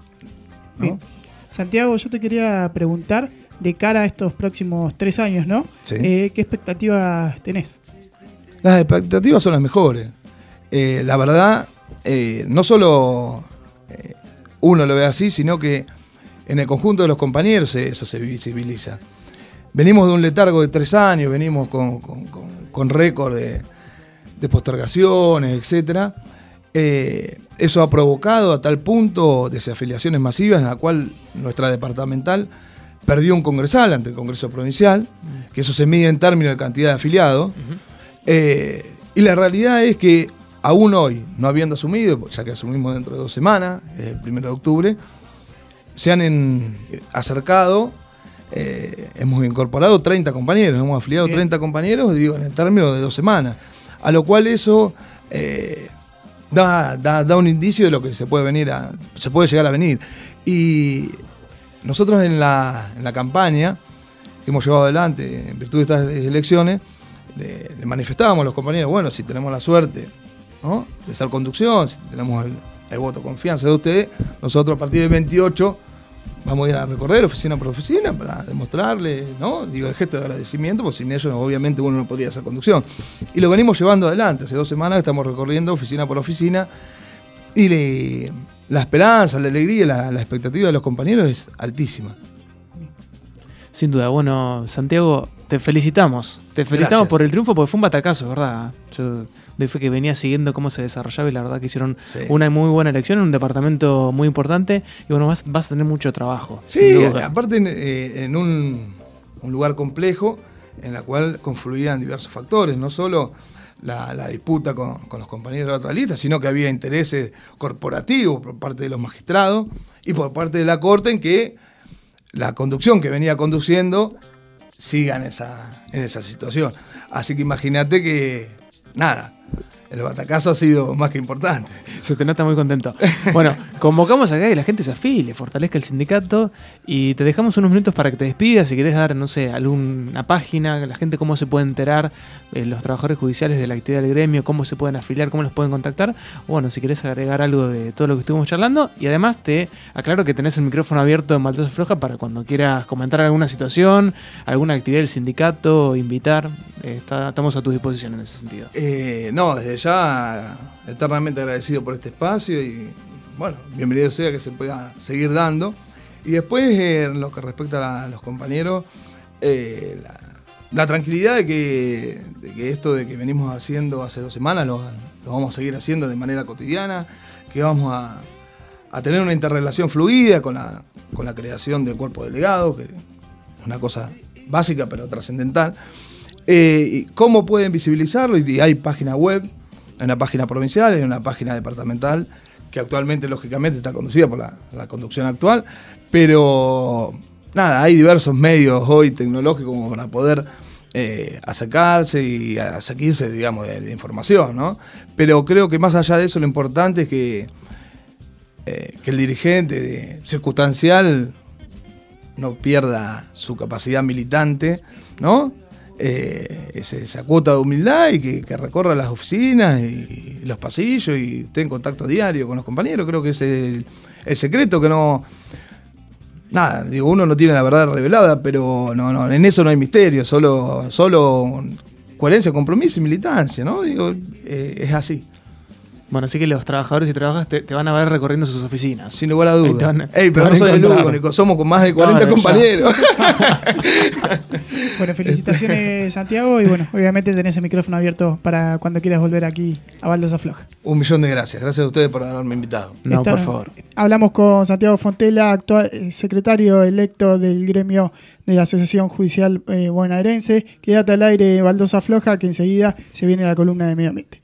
¿no? Santiago, yo te quería preguntar, de cara a estos próximos tres años, ¿no? Sí. Eh, ¿Qué expectativas tenés? Las expectativas son las mejores. Eh, la verdad, eh, no solo eh, uno lo ve así, sino que en el conjunto de los compañeros eso se visibiliza. Venimos de un letargo de tres años, venimos con, con, con, con récord de, de postergaciones, etcétera. Eh, eso ha provocado a tal punto desafiliaciones masivas en la cual nuestra departamental perdió un congresal ante el Congreso Provincial, que eso se mide en términos de cantidad de afiliados. Uh-huh. eh, y la realidad es que aún hoy, no habiendo asumido, ya que asumimos dentro de dos semanas, el primero de octubre, se han en, acercado, eh, hemos incorporado treinta compañeros, hemos afiliado Bien. treinta compañeros, digo, en el término de dos semanas. A lo cual eso eh, da, da, da un indicio de lo que se puede venir a, se puede llegar a venir. Y nosotros en la, en la campaña que hemos llevado adelante en virtud de estas elecciones, le, le manifestábamos a los compañeros, bueno, si tenemos la suerte, ¿no?, de ser conducción, si tenemos el, el voto de confianza de ustedes, nosotros a partir del veintiocho vamos a ir a recorrer oficina por oficina para demostrarles, ¿no?, digo, el gesto de agradecimiento, porque sin ellos obviamente uno no podría hacer conducción. Y lo venimos llevando adelante, hace dos semanas estamos recorriendo oficina por oficina y le... la esperanza, la alegría, la, la expectativa de los compañeros es altísima. Sin duda. Bueno, Santiago, te felicitamos. Te felicitamos Gracias. por el triunfo, porque fue un batacazo, ¿verdad? Yo de fe que venía siguiendo cómo se desarrollaba y la verdad que hicieron sí. una muy buena elección en un departamento muy importante y bueno, vas, vas a tener mucho trabajo. Sí, aparte en, eh, en un, un lugar complejo en la cual confluían diversos factores, no solo La, la disputa con, con los compañeros de la otra lista, sino que había intereses corporativos por parte de los magistrados y por parte de la Corte en que la conducción que venía conduciendo siga en esa, en esa situación. Así que imagínate que, nada, el batacazo ha sido más que importante. Se te nota muy contento. Bueno, convocamos acá que la gente se afile, fortalezca el sindicato y te dejamos unos minutos para que te despidas. Si querés dar, no sé, alguna página, la gente cómo se puede enterar, eh, los trabajadores judiciales de la actividad del gremio, cómo se pueden afiliar, cómo los pueden contactar. Bueno, si querés agregar algo de todo lo que estuvimos charlando. Y además te aclaro que tenés el micrófono abierto en Baldosa Floja para cuando quieras comentar alguna situación, alguna actividad del sindicato, invitar. Eh, está, estamos a tu disposición en ese sentido. Eh, no, desde ya eternamente agradecido por este espacio y bueno, bienvenido sea que se pueda seguir dando. Y después, eh, en lo que respecta a, la, a los compañeros, eh, la, la tranquilidad de que, de que esto de que venimos haciendo hace dos semanas lo, lo vamos a seguir haciendo de manera cotidiana, que vamos a, a tener una interrelación fluida con la, con la creación del cuerpo delegado, que es una cosa básica pero trascendental. Eh, ¿Cómo pueden visibilizarlo? Y hay página web, hay una página provincial, hay una página departamental que actualmente, lógicamente, está conducida por la, la conducción actual, pero nada, hay diversos medios hoy tecnológicos como para poder eh, acercarse y acercarse, digamos, de, de información, ¿no? Pero creo que más allá de eso, lo importante es que, eh, que el dirigente de, circunstancial no pierda su capacidad militante, ¿no? Eh, ese, esa cuota de humildad y que, que recorra las oficinas y, y los pasillos y esté en contacto diario con los compañeros. Creo que es el, el secreto, que no... Nada, digo, uno no tiene la verdad revelada, pero no, no, en eso no hay misterio, solo, solo coherencia, compromiso y militancia, ¿no? Digo, eh, es así. Bueno, así que los trabajadores y trabajadoras te, te van a ver recorriendo sus oficinas. Sin lugar a dudas. Van, Ey, pero no soy el único, somos con más de cuarenta no, compañeros. Bueno, felicitaciones, Santiago, y bueno, obviamente tenés el micrófono abierto para cuando quieras volver aquí a Baldosa Floja. Un millón de gracias. Gracias a ustedes por haberme invitado. No, Esta, por favor. Hablamos con Santiago Fontela, actual eh, secretario electo del gremio de la Asociación Judicial eh, Bonaerense. Quédate al aire, Baldosa Floja, que enseguida se viene la columna de medio ambiente.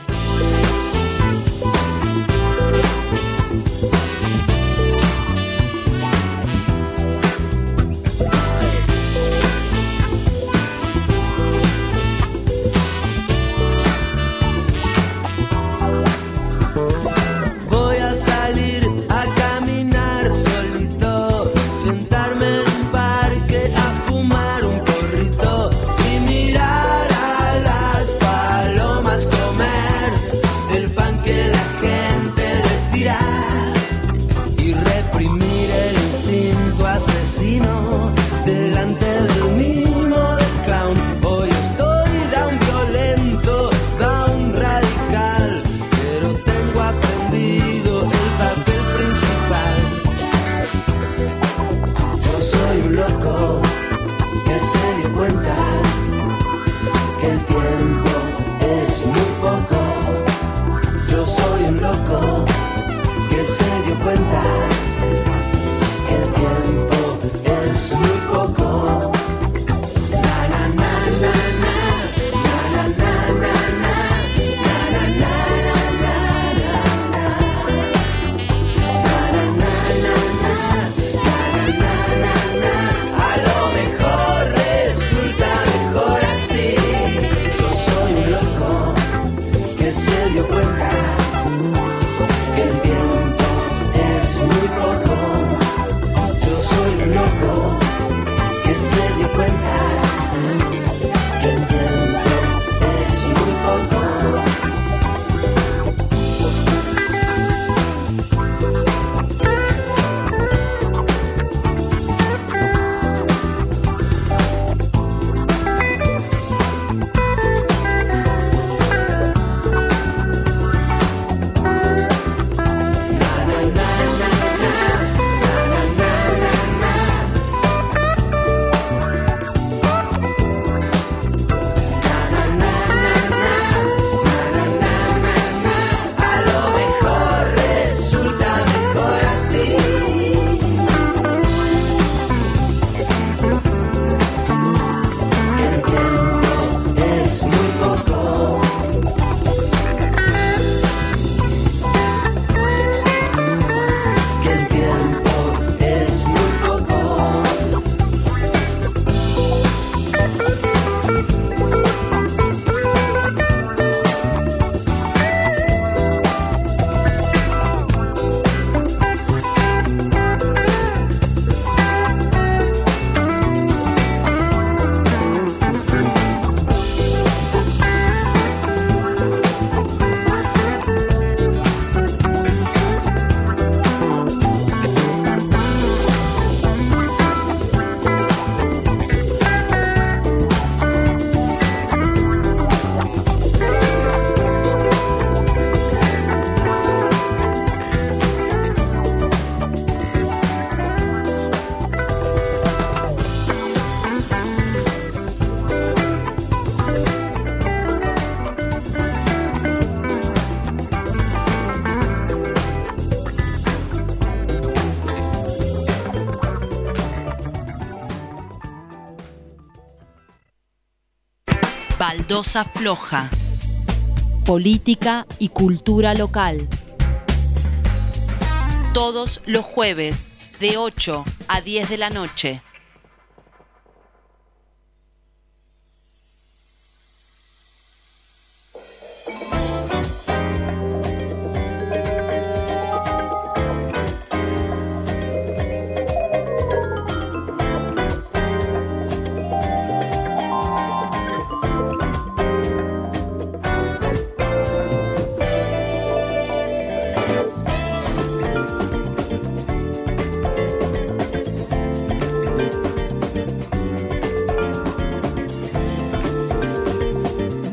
Baldosa Floja. Política y cultura local. Todos los jueves de ocho a diez de la noche.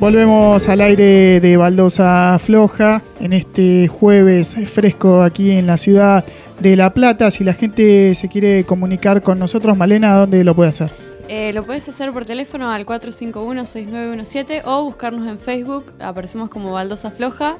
Volvemos al aire de Baldosa Floja en este jueves fresco aquí en la ciudad de La Plata. Si la gente se quiere comunicar con nosotros, Malena, ¿dónde lo puede hacer? Eh, lo puedes hacer por teléfono al cuatro cinco uno, seis nueve uno siete o buscarnos en Facebook. Aparecemos como Baldosa Floja.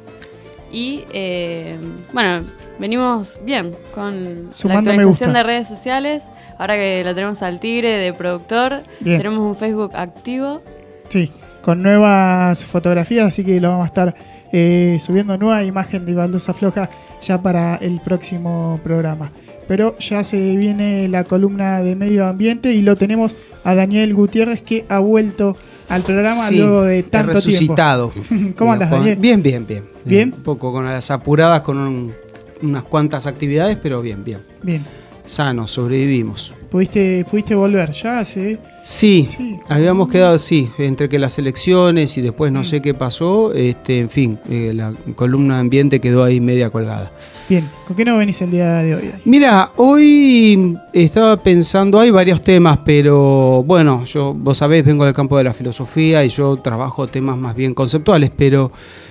Y eh, bueno, venimos bien con Sumando la me actualización gusta. de redes sociales. Ahora que lo tenemos al Tigre de productor, Bien. tenemos un Facebook activo. Sí, con nuevas fotografías, así que lo vamos a estar eh, subiendo nueva imagen de Baldosa Floja ya para el próximo programa. Pero ya se viene la columna de medio ambiente y lo tenemos a Daniel Gutiérrez, que ha vuelto al programa Sí, luego de tanto he resucitado. tiempo. ¿Cómo andas, Con- Daniel? Bien, bien, bien. ¿Bien? Un poco con las apuradas, con un- unas cuantas actividades, pero bien, bien. Bien. Sanos, sobrevivimos. ¿Pudiste, pudiste volver ya hace? Sí, Sí. habíamos quedado, sí, entre que las elecciones y después no Mm. sé qué pasó, este, en fin, eh, la columna de ambiente quedó ahí media colgada. Bien. ¿Con qué no venís el día de hoy? Mira, hoy estaba pensando, hay varios temas, pero bueno, yo, vos sabés, vengo del campo de la filosofía y yo trabajo temas más bien conceptuales, pero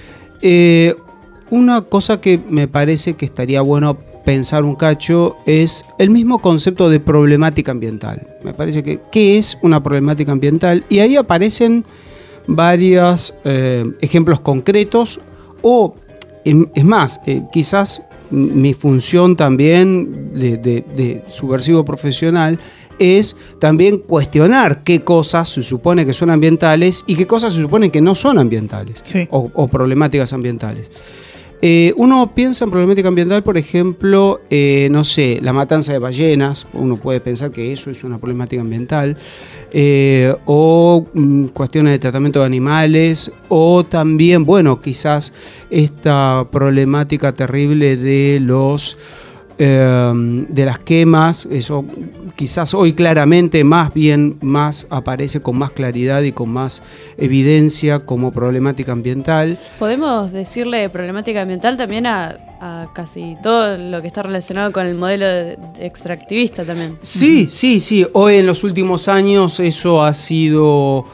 eh, una cosa que me parece que estaría bueno pensar un cacho es el mismo concepto de problemática ambiental. Me parece que, ¿qué es una problemática ambiental? Y ahí aparecen varios eh, ejemplos concretos o, em, es más, eh, quizás mi función también de, de, de subversivo profesional es también cuestionar qué cosas se supone que son ambientales y qué cosas se supone que no son ambientales Sí. o, o problemáticas ambientales. Eh, uno piensa en problemática ambiental, por ejemplo, eh, no sé, la matanza de ballenas, uno puede pensar que eso es una problemática ambiental, eh, o mm, cuestiones de tratamiento de animales, o también, bueno, quizás esta problemática terrible de los eh, de las quemas, eso quizás hoy claramente más bien más aparece con más claridad y con más evidencia como problemática ambiental. Podemos decirle problemática ambiental también a, a casi todo lo que está relacionado con el modelo de- de extractivista también. Sí, sí, sí. Hoy en los últimos años eso ha sido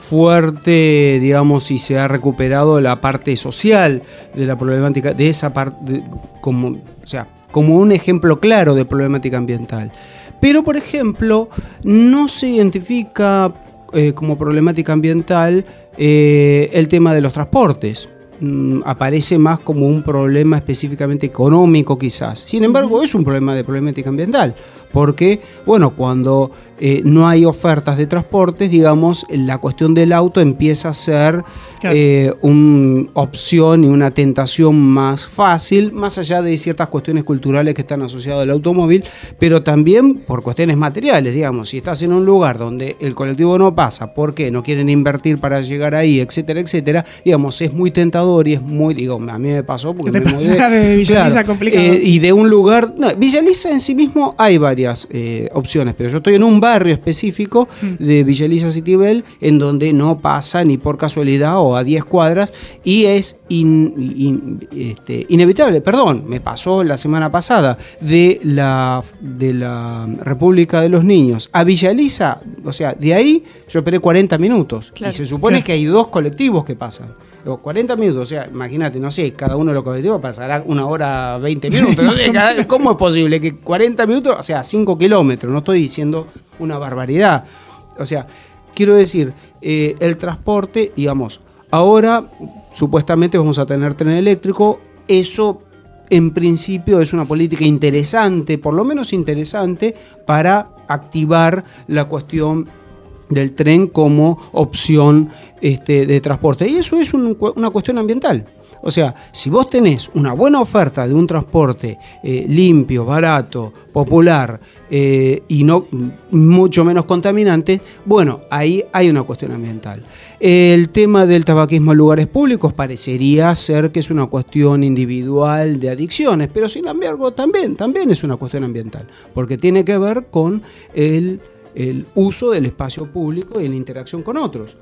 fuerte, digamos, y se ha recuperado la parte social de la problemática, de esa parte, como, o sea, como un ejemplo claro de problemática ambiental. Pero, por ejemplo, no se identifica eh, como problemática ambiental eh, el tema de los transportes. Mm, aparece más como un problema específicamente económico quizás. Sin embargo, es un problema de problemática ambiental, porque, bueno, cuando eh, no hay ofertas de transportes, digamos, la cuestión del auto empieza a ser Claro. eh, una opción y una tentación más fácil, más allá de ciertas cuestiones culturales que están asociadas al automóvil, pero también por cuestiones materiales, digamos, si estás en un lugar donde el colectivo no pasa, ¿por qué? No quieren invertir para llegar ahí, etcétera, etcétera, digamos, es muy tentador y es muy, digo, a mí me pasó porque ¿Qué te me pasa mudé, de Villa Lisa? claro, Complicado. eh, y de un lugar, no, Villa Lisa en sí mismo hay varias eh, opciones, pero yo estoy en un barrio específico de Villa Lisa Citibel en donde no pasa ni por casualidad o a diez cuadras y es in- in- este, inevitable, perdón, me pasó la semana pasada de la, de la República de los Niños a Villa Lisa, o sea, de ahí yo esperé cuarenta minutos Claro. y se supone Claro. que hay dos colectivos que pasan. Los cuarenta minutos, o sea, imagínate, no sé, cada uno de los colectivos pasará una hora veinte minutos. No sé, cada- ¿cómo es posible que cuarenta minutos, o sea, cinco kilómetros? No estoy diciendo una barbaridad. O sea, quiero decir, eh, el transporte, digamos, ahora supuestamente vamos a tener tren eléctrico, eso en principio es una política interesante, por lo menos interesante, para activar la cuestión del tren como opción este, de transporte. Y eso es un- una cuestión ambiental. O sea, si vos tenés una buena oferta de un transporte eh, limpio, barato, popular eh, y no mucho menos contaminante, bueno, ahí hay una cuestión ambiental. El tema del tabaquismo en lugares públicos parecería ser que es una cuestión individual de adicciones, pero sin embargo también, también es una cuestión ambiental, porque tiene que ver con el el uso del espacio público y la interacción con otros.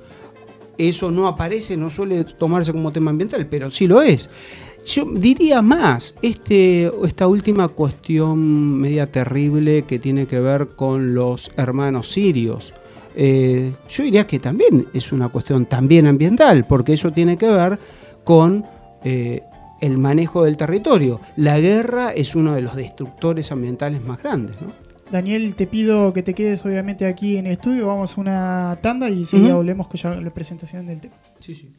Eso no aparece, no suele tomarse como tema ambiental, pero sí lo es. Yo diría más, este, esta última cuestión media terrible que tiene que ver con los hermanos sirios. eh, yo diría que también es una cuestión también ambiental, porque eso tiene que ver con eh, el manejo del territorio. La guerra es uno de los destructores ambientales más grandes, ¿no? Daniel, te pido que te quedes obviamente aquí en el estudio, vamos a una tanda y enseguida Uh-huh. volvemos con ya la presentación del tema. Sí, sí.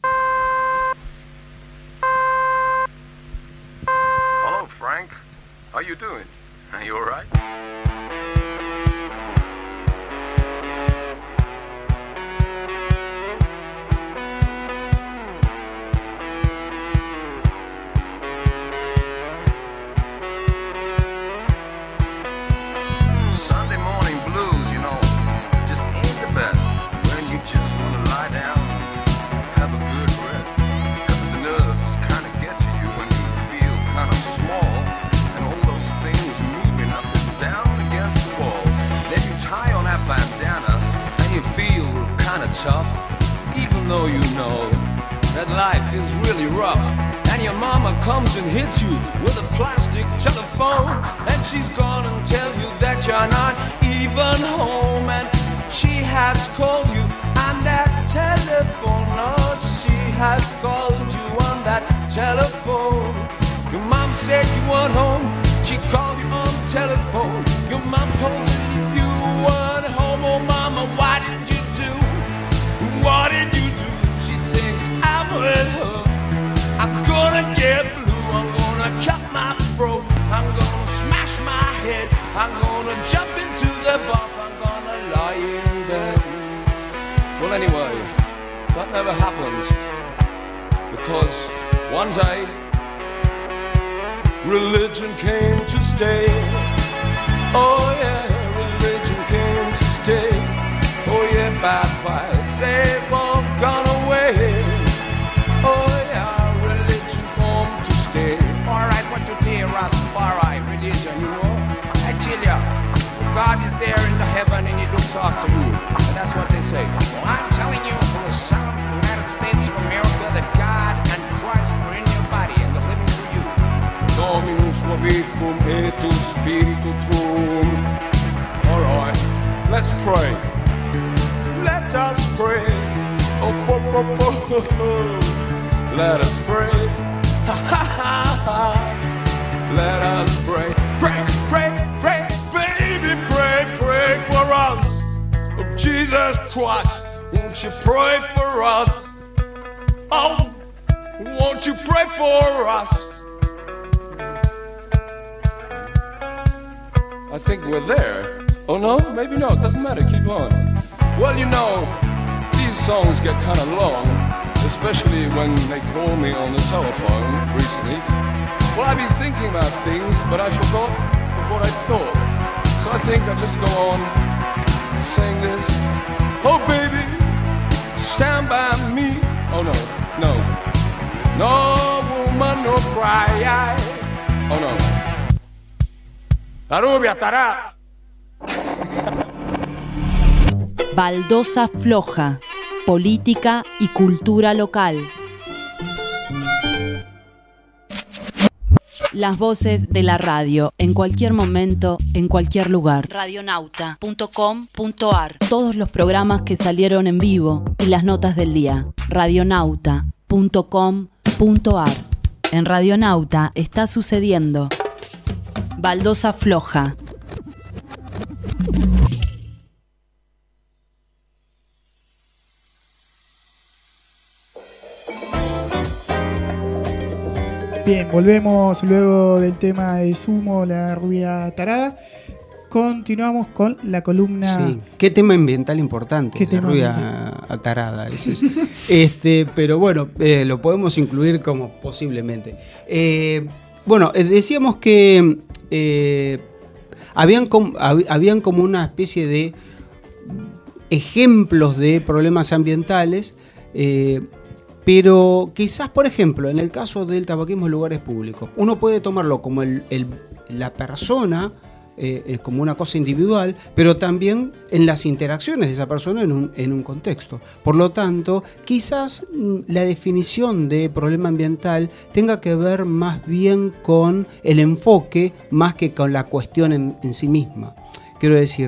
Hello, Frank. How you doing? Are you all right? Sunday morning blues, you know, just ain't the best when you just want to lie down and have a good rest. 'Cause the nerves kind of get to you when you feel kind of small and all those things moving up and down against the wall. Then you tie on that bandana and you feel kind of tough, even though you know that life is really rough. And your mama comes and hits you with a plastic telephone, and she's gonna tell you that you're not even home. And she has called you on that telephone, Lord, she has called you on that telephone. Your mom said you weren't home, she called you on the telephone. Your mom told you you weren't home. Oh mama, what did you do? What did you do? She thinks I'm with her. I'm gonna get blue, I'm gonna cut my throat, I'm gonna smash my head, I'm gonna jump into the bath, I'm gonna lie in bed. Well anyway, that never happened, because one day, religion came to stay. Oh yeah, religion came to stay. Oh yeah, bad vibes, they've all gone away. Oh yeah, alright, what you tell Rastafari, religion, you know? I tell ya, God is there in the heaven and he looks after you. And that's what they say. Well, I'm telling you from the South United States of America that God and Christ are in your body and they're living for you. Dominus vobiscum et spiritu tuum. Alright, let's pray. Let us pray. Oh, oh, oh, oh, oh. Let us pray. Ha ha ha ha. Let us pray. Pray, pray, pray, baby, pray, pray for us. Oh, Jesus Christ, won't you pray for us? Oh, won't you pray for us? I think we're there. Oh no, maybe not. Doesn't matter. Keep on. Well, you know, these songs get kind of long. Especially when they call me on the telephone recently. Well, I've been thinking about things, but I forgot of what I thought. So I think I'll just go on saying this. Oh, baby, stand by me. Oh, no, no. No woman, no cry. Oh, no. La rubia tará. Baldosa floja. Política y cultura local. Las voces de la radio, en cualquier momento, en cualquier lugar. radionauta punto com punto ar. Todos los programas que salieron en vivo y las notas del día. radionauta punto com punto ar. En Radionauta está sucediendo. Baldosa floja. Bien, volvemos luego del tema de Sumo, la rubia tarada. Continuamos con la columna. Sí, qué tema ambiental importante, ¿Qué la tema rubia tarada. Eso es. este, pero bueno, eh, lo podemos incluir como posiblemente. Eh, bueno, eh, decíamos que eh, habían, com, hab, habían como una especie de ejemplos de problemas ambientales. Eh, Pero quizás, por ejemplo, en el caso del tabaquismo en lugares públicos, uno puede tomarlo como el, el, la persona, eh, como una cosa individual, pero también en las interacciones de esa persona en un, en un contexto. Por lo tanto, quizás la definición de problema ambiental tenga que ver más bien con el enfoque más que con la cuestión en, en sí misma. Quiero decir,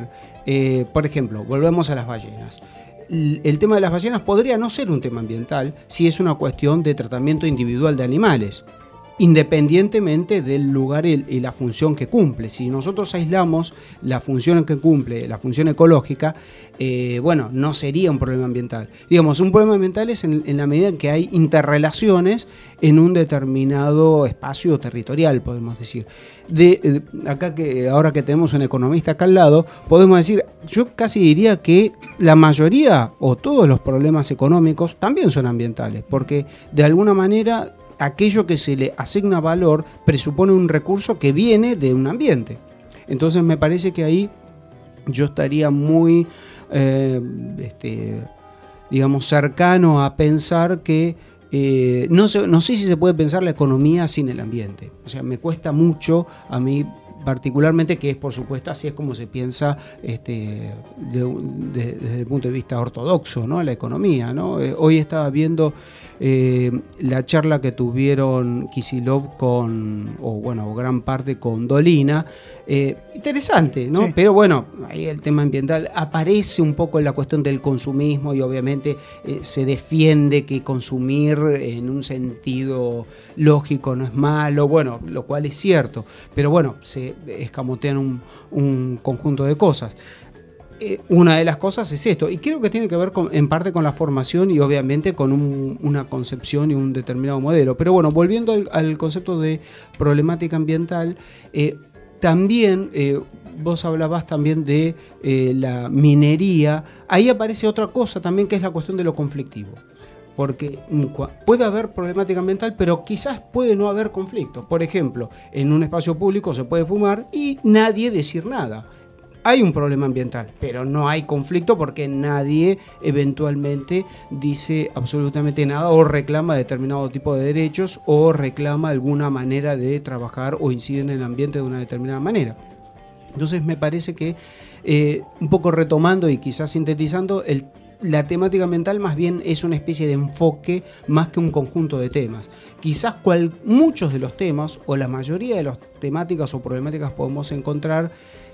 Eh, por ejemplo, volvemos a las ballenas. El, el tema de las ballenas podría no ser un tema ambiental si es una cuestión de tratamiento individual de animales, independientemente del lugar y, y la función que cumple. Si nosotros aislamos la función que cumple, la función ecológica, eh, bueno, no sería un problema ambiental. Digamos, un problema ambiental es en, en la medida en que hay interrelaciones en un determinado espacio territorial, podemos decir. De, de acá que ahora que tenemos un economista acá al lado, podemos decir, yo casi diría que la mayoría o todos los problemas económicos también son ambientales, porque de alguna manera aquello que se le asigna valor presupone un recurso que viene de un ambiente. Entonces me parece que ahí yo estaría muy, eh, este, digamos, cercano a pensar que eh, no sé, no sé si se puede pensar la economía sin el ambiente. O sea, me cuesta mucho a mí particularmente, que es por supuesto así es como se piensa este, de, de, desde el punto de vista ortodoxo, ¿no? La economía, ¿no? Eh, hoy estaba viendo eh, la charla que tuvieron Kicillof con, o bueno, o gran parte con Dolina, eh, interesante, ¿no? Sí. Pero bueno, ahí el tema ambiental aparece un poco en la cuestión del consumismo y obviamente eh, se defiende que consumir en un sentido lógico no es malo, bueno, lo cual es cierto, pero bueno, se escamotean un, un conjunto de cosas. Eh, una de las cosas es esto, y creo que tiene que ver con, en parte con la formación y obviamente con un, una concepción y un determinado modelo. Pero bueno, volviendo al, al concepto de problemática ambiental, eh, también eh, vos hablabas también de eh, la minería. Ahí aparece otra cosa también, que es la cuestión de lo conflictivo. Porque puede haber problemática ambiental, pero quizás puede no haber conflicto. Por ejemplo, en un espacio público se puede fumar y nadie decir nada. Hay un problema ambiental, pero no hay conflicto porque nadie eventualmente dice absolutamente nada o reclama determinado tipo de derechos o reclama alguna manera de trabajar o incide en el ambiente de una determinada manera. Entonces me parece que, eh, un poco retomando y quizás sintetizando, el la temática ambiental más bien es una especie de enfoque más que un conjunto de temas. Quizás cual, muchos de los temas o la mayoría de las temáticas o problemáticas que podemos encontrar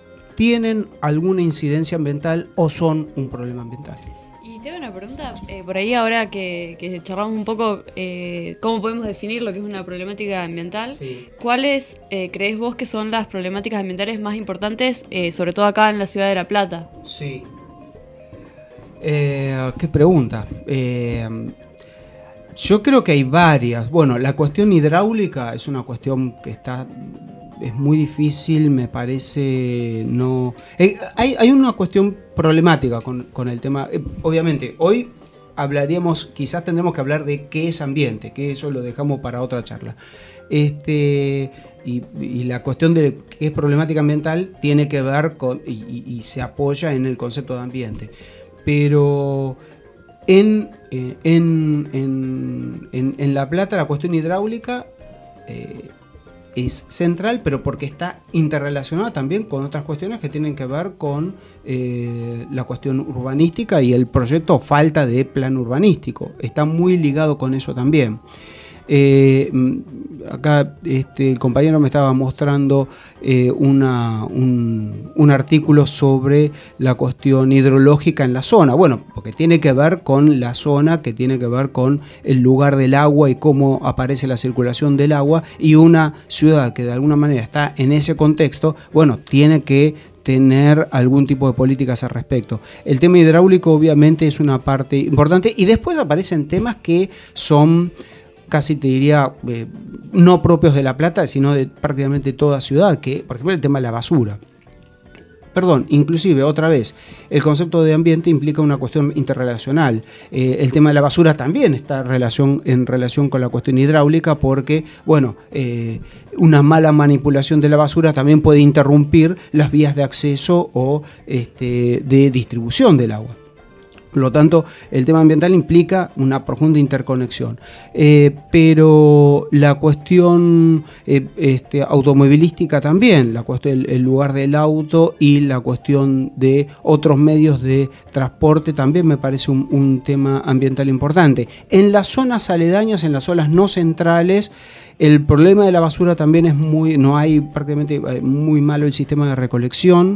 tienen alguna incidencia ambiental o son un problema ambiental. Y tengo una pregunta, eh, por ahí ahora que, que charlamos un poco eh, cómo podemos definir lo que es una problemática ambiental, sí. ¿Cuáles eh, crees vos que son las problemáticas ambientales más importantes, eh, sobre todo acá en la ciudad de La Plata? Sí. Eh, ¿Qué pregunta? Eh, yo creo que hay varias. Bueno, la cuestión hidráulica es una cuestión que está es muy difícil, me parece. No eh, hay, hay una cuestión problemática con, con el tema. Eh, obviamente, hoy hablaríamos, quizás tendremos que hablar de qué es ambiente, que eso lo dejamos para otra charla. Este y, y la cuestión de qué es problemática ambiental tiene que ver con y, y, y se apoya en el concepto de ambiente. Pero en, eh, en, en, en, en La Plata la cuestión hidráulica eh, es central, pero porque está interrelacionada también con otras cuestiones que tienen que ver con eh, la cuestión urbanística y el proyecto falta de plan urbanístico. Está muy ligado con eso también. Eh, acá este, el compañero me estaba mostrando eh, una, un, un artículo sobre la cuestión hidrológica en la zona. Bueno, porque tiene que ver con la zona, que tiene que ver con el lugar del agua y cómo aparece la circulación del agua, y una ciudad que de alguna manera está en ese contexto, bueno, tiene que tener algún tipo de políticas al respecto. El tema hidráulico obviamente es una parte importante, y después aparecen temas que son casi te diría, eh, no propios de La Plata, sino de prácticamente toda ciudad, que por ejemplo el tema de la basura. Perdón, inclusive, otra vez, el concepto de ambiente implica una cuestión interrelacional. Eh, el tema de la basura también está relación, en relación con la cuestión hidráulica porque, bueno, eh, una mala manipulación de la basura también puede interrumpir las vías de acceso o este, de distribución del agua. Por lo tanto, el tema ambiental implica una profunda interconexión. Eh, pero la cuestión eh, este, automovilística también, la cuestión, el, el lugar del auto y la cuestión de otros medios de transporte también me parece un, un tema ambiental importante. En las zonas aledañas, en las zonas no centrales, el problema de la basura también es muy, no hay prácticamente muy malo el sistema de recolección.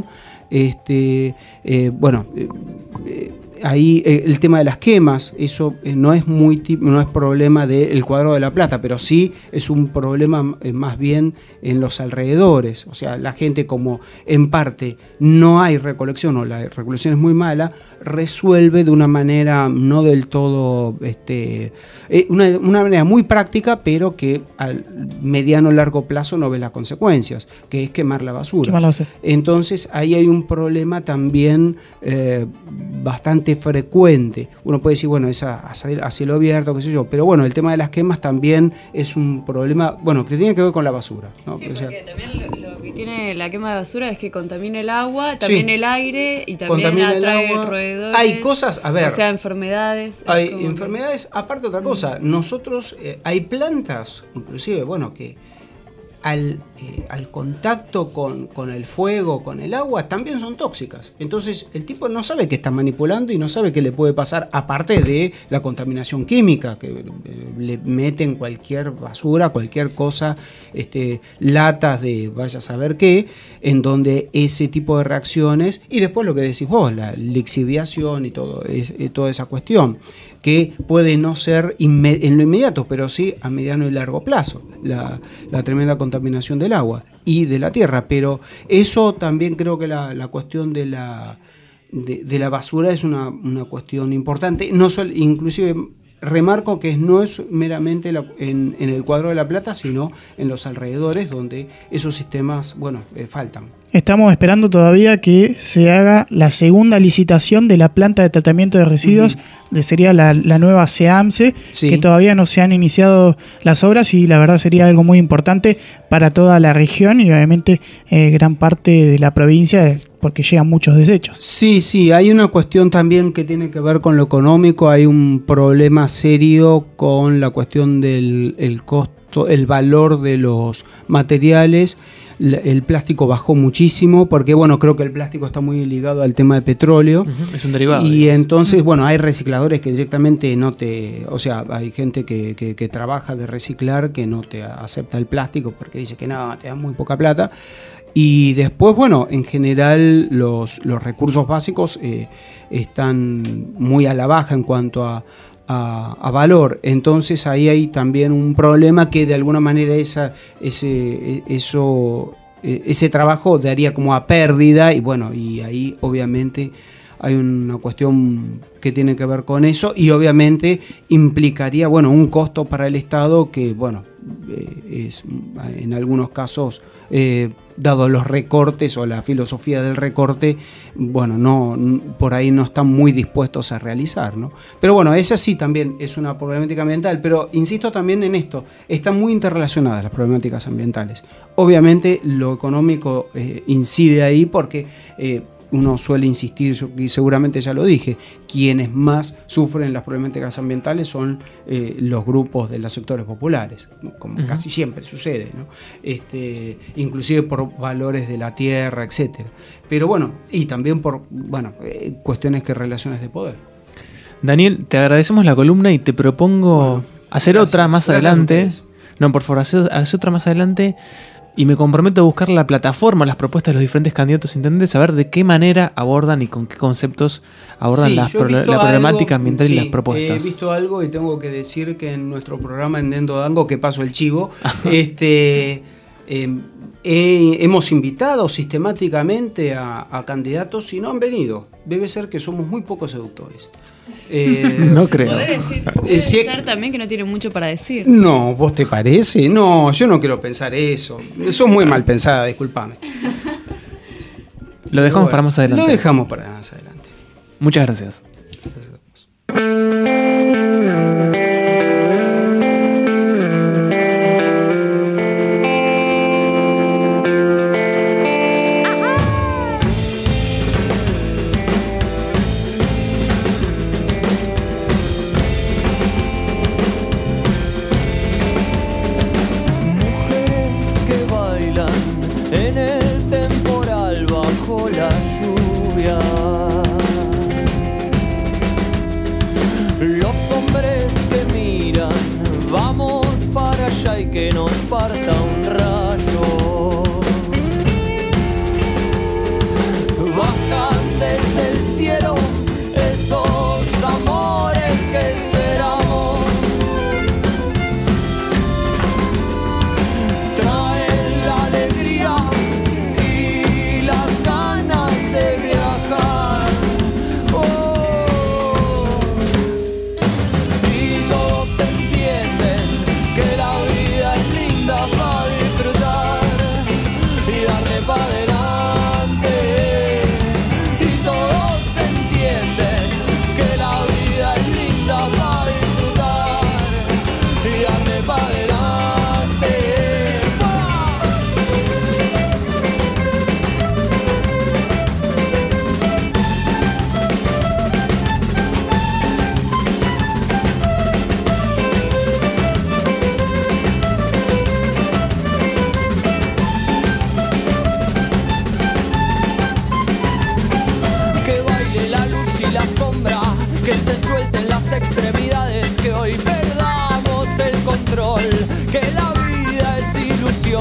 Este, eh, bueno, eh, eh, ahí eh, el tema de las quemas, eso eh, no es muy no es problema del Cuadrado de la Plata, pero sí es un problema eh, más bien en los alrededores. O sea, la gente, como en parte no hay recolección o la recolección es muy mala, resuelve de una manera no del todo, este, eh, una, una manera muy práctica, pero que al mediano o largo plazo no ve las consecuencias, que es quemar la basura. Quemar la basura. Entonces ahí hay un problema también eh, bastante frecuente. Uno puede decir, bueno, es a, a cielo abierto, qué sé yo, pero bueno, el tema de las quemas también es un problema, bueno, que tiene que ver con la basura, ¿no? Sí, o sea, porque también lo, lo que tiene la quema de basura es que contamina el agua, también sí, el aire y también contamina el atrae agua. roedores. Hay cosas, a ver. O sea, enfermedades. Hay como enfermedades, que... aparte otra cosa, nosotros, eh, hay plantas, inclusive, bueno, que al, eh, al contacto con, con el fuego, con el agua, también son tóxicas. Entonces el tipo no sabe que está manipulando y no sabe qué le puede pasar, aparte de la contaminación química, que eh, le meten cualquier basura, cualquier cosa, este, latas de vaya a saber qué, en donde ese tipo de reacciones, y después lo que decís vos, la lixiviación y todo, es, eh, toda esa cuestión, que puede no ser inme- en lo inmediato, pero sí a mediano y largo plazo, la, la tremenda contaminación del agua y de la tierra. Pero eso también creo que la, la cuestión de la, de, de la basura es una, una cuestión importante. No solo, inclusive remarco que no es meramente la, en, en el Cuadrado de la Plata, sino en los alrededores, donde esos sistemas, bueno, eh, faltan. Estamos esperando todavía que se haga la segunda licitación de la planta de tratamiento de residuos, uh-huh. de, sería la, la nueva SEAMSE, sí. que todavía no se han iniciado las obras y la verdad sería algo muy importante para toda la región y obviamente eh, gran parte de la provincia, porque llegan muchos desechos. Sí, sí, hay una cuestión también que tiene que ver con lo económico, hay un problema serio con la cuestión del el costo, el valor de los materiales. El plástico bajó muchísimo porque, bueno, creo que el plástico está muy ligado al tema de petróleo. Uh-huh. Es un derivado. Y digamos. entonces, bueno, hay recicladores que directamente no te... O sea, hay gente que, que, que trabaja de reciclar que no te acepta el plástico porque dice que no, te da muy poca plata. Y después, bueno, en general los, los recursos básicos eh, están muy a la baja en cuanto a... A, a valor. Entonces ahí hay también un problema que de alguna manera esa, ese, eso, ese trabajo daría como a pérdida y bueno, y ahí obviamente hay una cuestión que tiene que ver con eso y obviamente implicaría, bueno, un costo para el Estado que, bueno, eh, es en algunos casos, eh, dado los recortes o la filosofía del recorte, bueno, no por ahí no están muy dispuestos a realizar, ¿no? Pero bueno, esa sí también es una problemática ambiental, pero insisto también en esto, están muy interrelacionadas las problemáticas ambientales. Obviamente lo económico eh, incide ahí porque eh, uno suele insistir, y seguramente ya lo dije, quienes más sufren las problemáticas ambientales son eh, los grupos de los sectores populares, como uh-huh. casi siempre sucede, ¿no? Este, inclusive por valores de la tierra, etcétera. Pero bueno, y también por bueno eh, cuestiones que relaciones de poder. Daniel, te agradecemos la columna y te propongo bueno, hacer gracias, otra más adelante. No, por favor, hacer, hacer otra más adelante. Y me comprometo a buscar la plataforma, las propuestas de los diferentes candidatos intendentes, a ver de qué manera abordan y con qué conceptos abordan sí, las pro- la problemática algo, ambiental sí, y las propuestas. He visto algo y tengo que decir que en nuestro programa en Dendo Dango, que paso el chivo, este, eh, eh, hemos invitado sistemáticamente a, a candidatos y no han venido. Debe ser que somos muy poco seductores. Eh, no creo. Puede decir, puede si ser también que no tiene mucho para decir. No, ¿vos te parece? No, yo no quiero pensar eso. Eso es muy mal pensada, discúlpame. Lo dejamos bueno, para más adelante. Lo dejamos para más adelante. Muchas gracias. Gracias.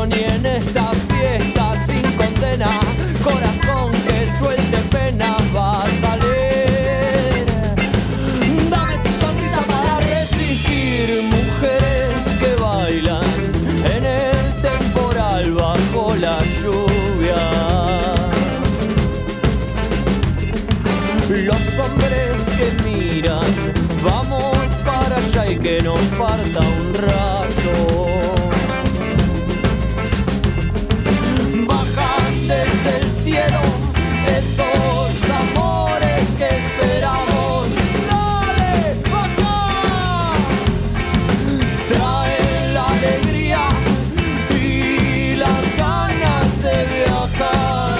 ni en esta fiesta sin condena. Corazón que suelte pena va a salir. Dame tu sonrisa para resistir. Mujeres que bailan en el temporal bajo la lluvia. Los hombres que miran, vamos para allá y que nos parta un rayo. Bajan desde el cielo esos amores que esperamos. Dale, baja. Traen la alegría y las ganas de viajar.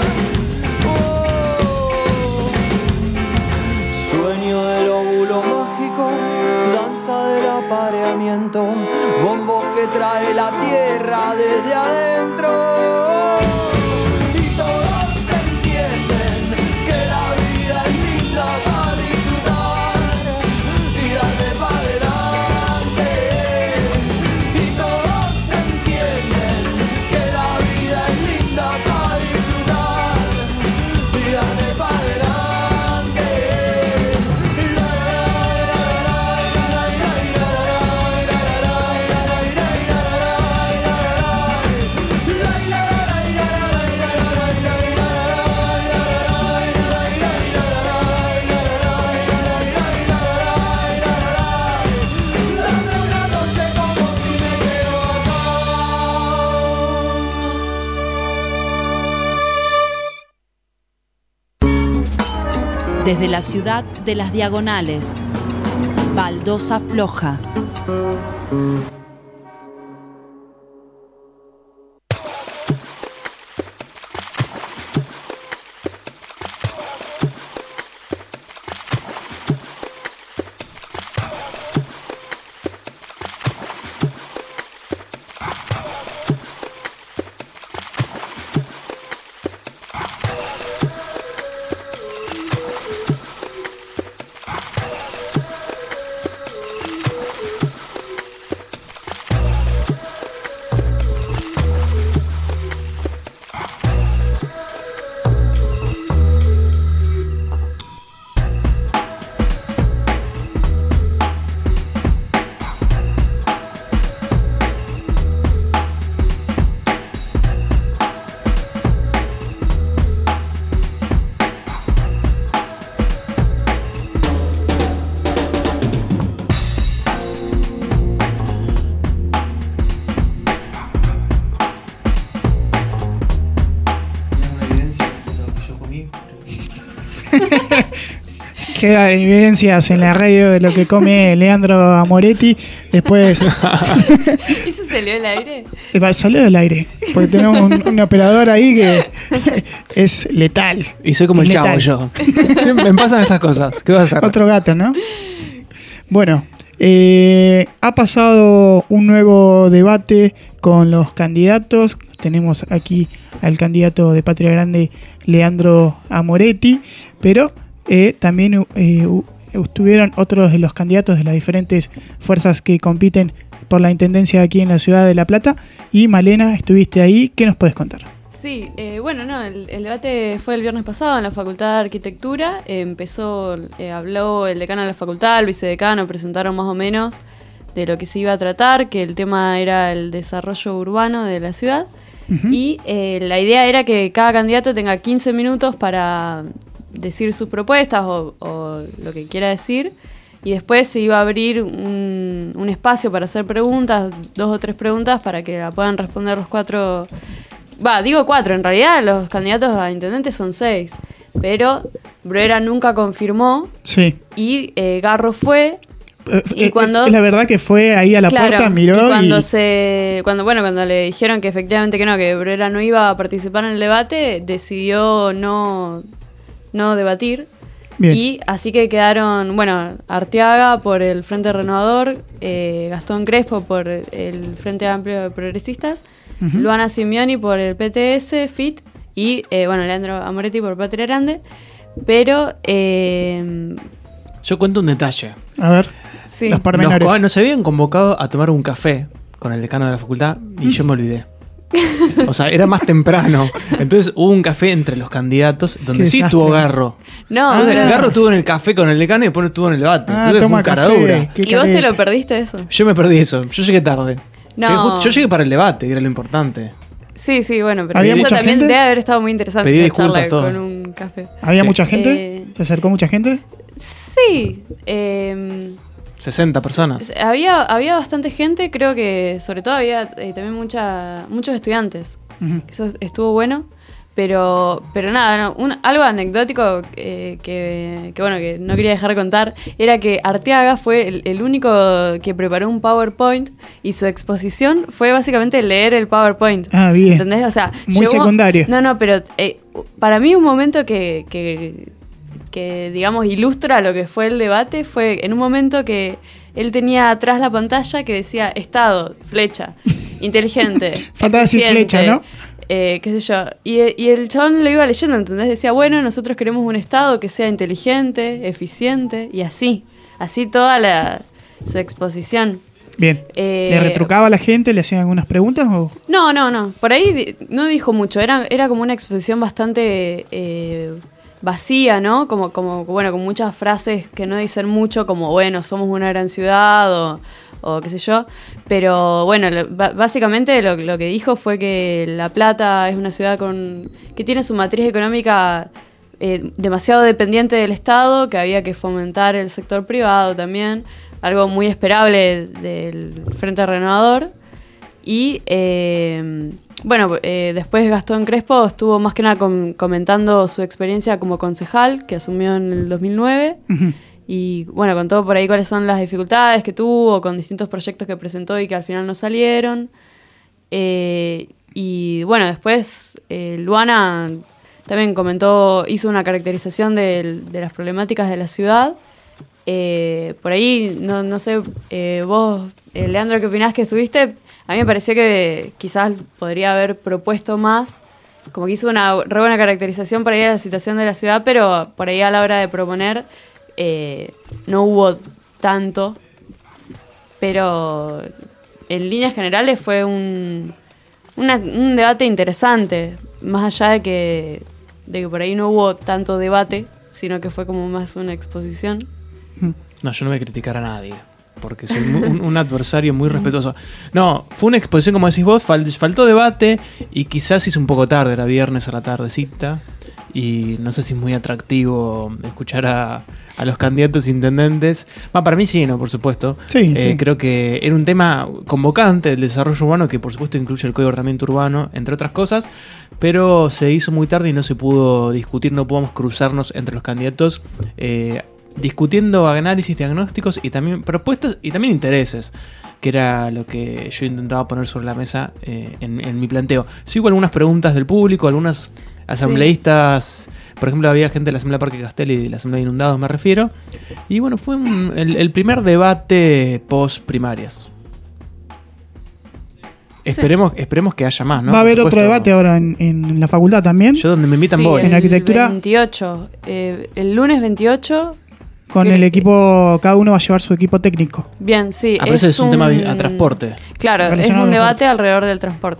Oh. Sueño del óvulo mágico, danza del apareamiento, bombo que trae la tierra desde adentro. Y todos entienden que la vida es linda para disfrutar y darle para adelante. Y todos entienden que la vida es linda para disfrutar y darle para adelante. Desde la ciudad de las diagonales, Baldosa Floja. Quedan evidencias en la radio de lo que come Leandro Amoretti. Después. ¿Eso salió al aire? Va, salió del aire. Porque tenemos un, un operador ahí que es letal. Y soy como es el chavo letal. yo. Siempre me pasan estas cosas. ¿Qué vas a hacer? Otro gato, ¿no? Bueno, eh, ha pasado un nuevo debate con los candidatos. Tenemos aquí al candidato de Patria Grande, Leandro Amoretti, pero eh, también eh, estuvieron otros de los candidatos de las diferentes fuerzas que compiten por la intendencia aquí en la ciudad de La Plata. Y Malena, estuviste ahí. ¿Qué nos puedes contar? Sí, eh, bueno, no, el, el debate fue el viernes pasado en la Facultad de Arquitectura. Eh, empezó, eh, habló el decano de la facultad, el vicedecano, presentaron más o menos de lo que se iba a tratar, que el tema era el desarrollo urbano de la ciudad. Uh-huh. Y eh, la idea era que cada candidato tenga quince minutos para decir sus propuestas o, o lo que quiera decir, y después se iba a abrir un, un espacio para hacer preguntas, dos o tres preguntas para que la puedan responder los cuatro. Va, digo cuatro, en realidad los candidatos a intendente son seis, pero Bruera nunca confirmó. Sí. Y eh, Garro fue. Y cuando, es la verdad que fue ahí a la claro, puerta, miró y cuando y... se cuando bueno cuando le dijeron que efectivamente que no, que Bruera no iba a participar en el debate, decidió no no debatir. Bien. Y así que quedaron, bueno, Arteaga por el Frente Renovador, eh, Gastón Crespo por el Frente Amplio de Progresistas, uh-huh. Luana Simioni por el P T S, F I T y eh, bueno, Leandro Amoretti por Patria Grande. Pero eh, yo cuento un detalle. A ver. Sí. Los pormenores. Nos, nos habían convocado a tomar un café con el decano de la facultad y mm. yo me olvidé. O sea, era más temprano. Entonces hubo un café entre los candidatos donde Qué sí desastre. estuvo Garro. No, Ah, pero... Garro estuvo en el café con el decano y después estuvo en el debate. Ah, Entonces fue toma un cara café. dura. Qué ¿Y vos te careta. lo perdiste eso? Yo me perdí eso. Yo llegué tarde. No. Llegué justo- yo llegué para el debate, que era lo importante. Sí, sí, bueno, pero ¿Había eso mucha también gente? debe haber estado muy interesante Pedí esa disculpas, charla todo. con un café. ¿Había Sí. mucha gente? Eh, ¿Se acercó mucha gente? Sí, eh, sesenta personas. había, había bastante gente, creo que sobre todo había eh, también mucha, muchos estudiantes. Ujú. Eso estuvo bueno. Pero, pero nada, no, un- algo anecdótico eh, que, que, bueno, que no quería dejar de contar era que Arteaga fue el, el único que preparó un PowerPoint y su exposición fue básicamente leer el PowerPoint. Ah, bien. ¿Entendés? O sea, Muy secundario. No, no, pero eh, para mí un momento que, que, que, digamos, ilustra lo que fue el debate fue en un momento que él tenía atrás la pantalla que decía Estado, flecha, inteligente, Faltaba decir eficiente, flecha, ¿no? eh, qué sé yo. Y, y el chabón lo iba leyendo, ¿entendés? Decía, bueno, nosotros queremos un Estado que sea inteligente, eficiente, y así. Así toda la, su exposición. Bien. Eh, ¿Le retrucaba a la gente? ¿Le hacían algunas preguntas? O? No, no, no. Por ahí di- no dijo mucho. Era, era como una exposición bastante eh, vacía, ¿no? Como, como, bueno, con muchas frases que no dicen mucho, como, bueno, somos una gran ciudad o, o qué sé yo. Pero bueno, lo- ba- básicamente lo, lo que dijo fue que La Plata es una ciudad con que tiene su matriz económica eh, demasiado dependiente del Estado, que había que fomentar el sector privado también, algo muy esperable del Frente Renovador. Y eh, bueno, eh, después Gastón Crespo estuvo más que nada com- comentando su experiencia como concejal, que asumió en el dos mil nueve. Ujú. Y bueno, contó por ahí cuáles son las dificultades que tuvo con distintos proyectos que presentó y que al final no salieron. Eh, y bueno, después eh, Luana también comentó, hizo una caracterización del- de las problemáticas de la ciudad. Eh, por ahí, no, no sé, eh, vos, eh, Leandro, ¿qué opinás que estuviste? A mí me pareció que quizás podría haber propuesto más, como que hizo una re buena caracterización por ahí de la situación de la ciudad, pero por ahí a la hora de proponer eh, no hubo tanto, pero en líneas generales fue un, una- un debate interesante, más allá de que, de que por ahí no hubo tanto debate, sino que fue como más una exposición. No, yo no voy a criticar a nadie, porque soy mu- un, un adversario muy respetuoso. No, fue una exposición, como decís vos, fal- faltó debate y quizás hizo un poco tarde, era viernes a la tardecita, y no sé si es muy atractivo escuchar a, a los candidatos intendentes. Va, para mí sí, no, por supuesto. Sí, Eh, sí. Creo que era un tema convocante del desarrollo urbano, que por supuesto incluye el Código de Ordenamiento Urbano, entre otras cosas, pero se hizo muy tarde y no se pudo discutir, no podemos cruzarnos entre los candidatos eh, discutiendo análisis, diagnósticos y también propuestas y también intereses, que era lo que yo intentaba poner sobre la mesa eh, en, en mi planteo. Sigo algunas preguntas del público, algunas asambleístas, por ejemplo, había gente de la Asamblea Parque Castel y de la Asamblea de Inundados, me refiero, y bueno, fue un- el, el primer debate post primarias. Esperemos, esperemos que haya más, ¿no? Va a Por haber otro supuesto. debate ahora en, en la facultad también. Yo donde me invitan Sí, voy. En el arquitectura. veintiocho. eh, el lunes veintiocho. Con que- el equipo, cada uno va a llevar su equipo técnico. Bien, sí. Ah, pero ese es un tema a transporte. Claro, es Relacionado un al debate alrededor del transporte.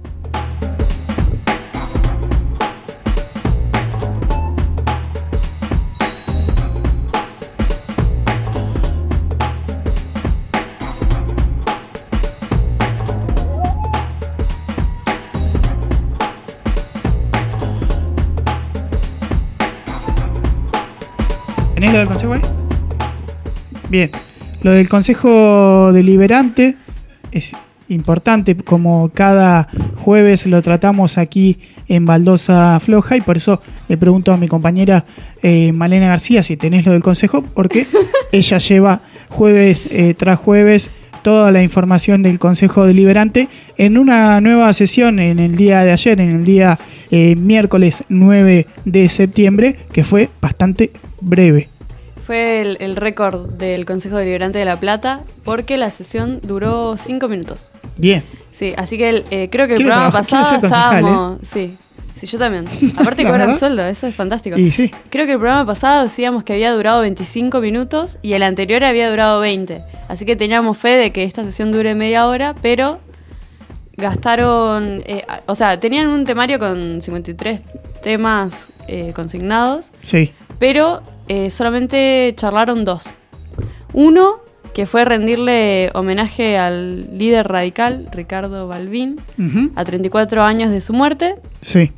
¿Tenés lo del consejo ahí? Bien. Lo del consejo deliberante es importante, como cada jueves lo tratamos aquí en Baldosa Floja, y por eso le pregunto a mi compañera eh, Malena García si tenés lo del consejo, porque ella lleva jueves eh, tras jueves toda la información del Consejo Deliberante en una nueva sesión en el día de ayer, en el día eh, miércoles nueve de septiembre, que fue bastante breve. Fue el, el récord del Consejo Deliberante de La Plata porque la sesión duró cinco minutos. Bien. Sí, así que el, eh, creo que el Quiero programa trabajar, quiero pasado ser concejal, estábamos... Sí, sí, yo también. Aparte La cobran verdad. sueldo, eso es fantástico. Y sí. Creo que el programa pasado decíamos que había durado veinticinco minutos y el anterior había durado veinte. Así que teníamos fe de que esta sesión dure media hora, pero gastaron, eh, o sea, tenían un temario con cincuenta y tres temas eh, consignados, Sí. pero eh, solamente charlaron dos. Uno, que fue rendirle homenaje al líder radical, Ricardo Balbín, Ujú. a treinta y cuatro años de su muerte. Sí.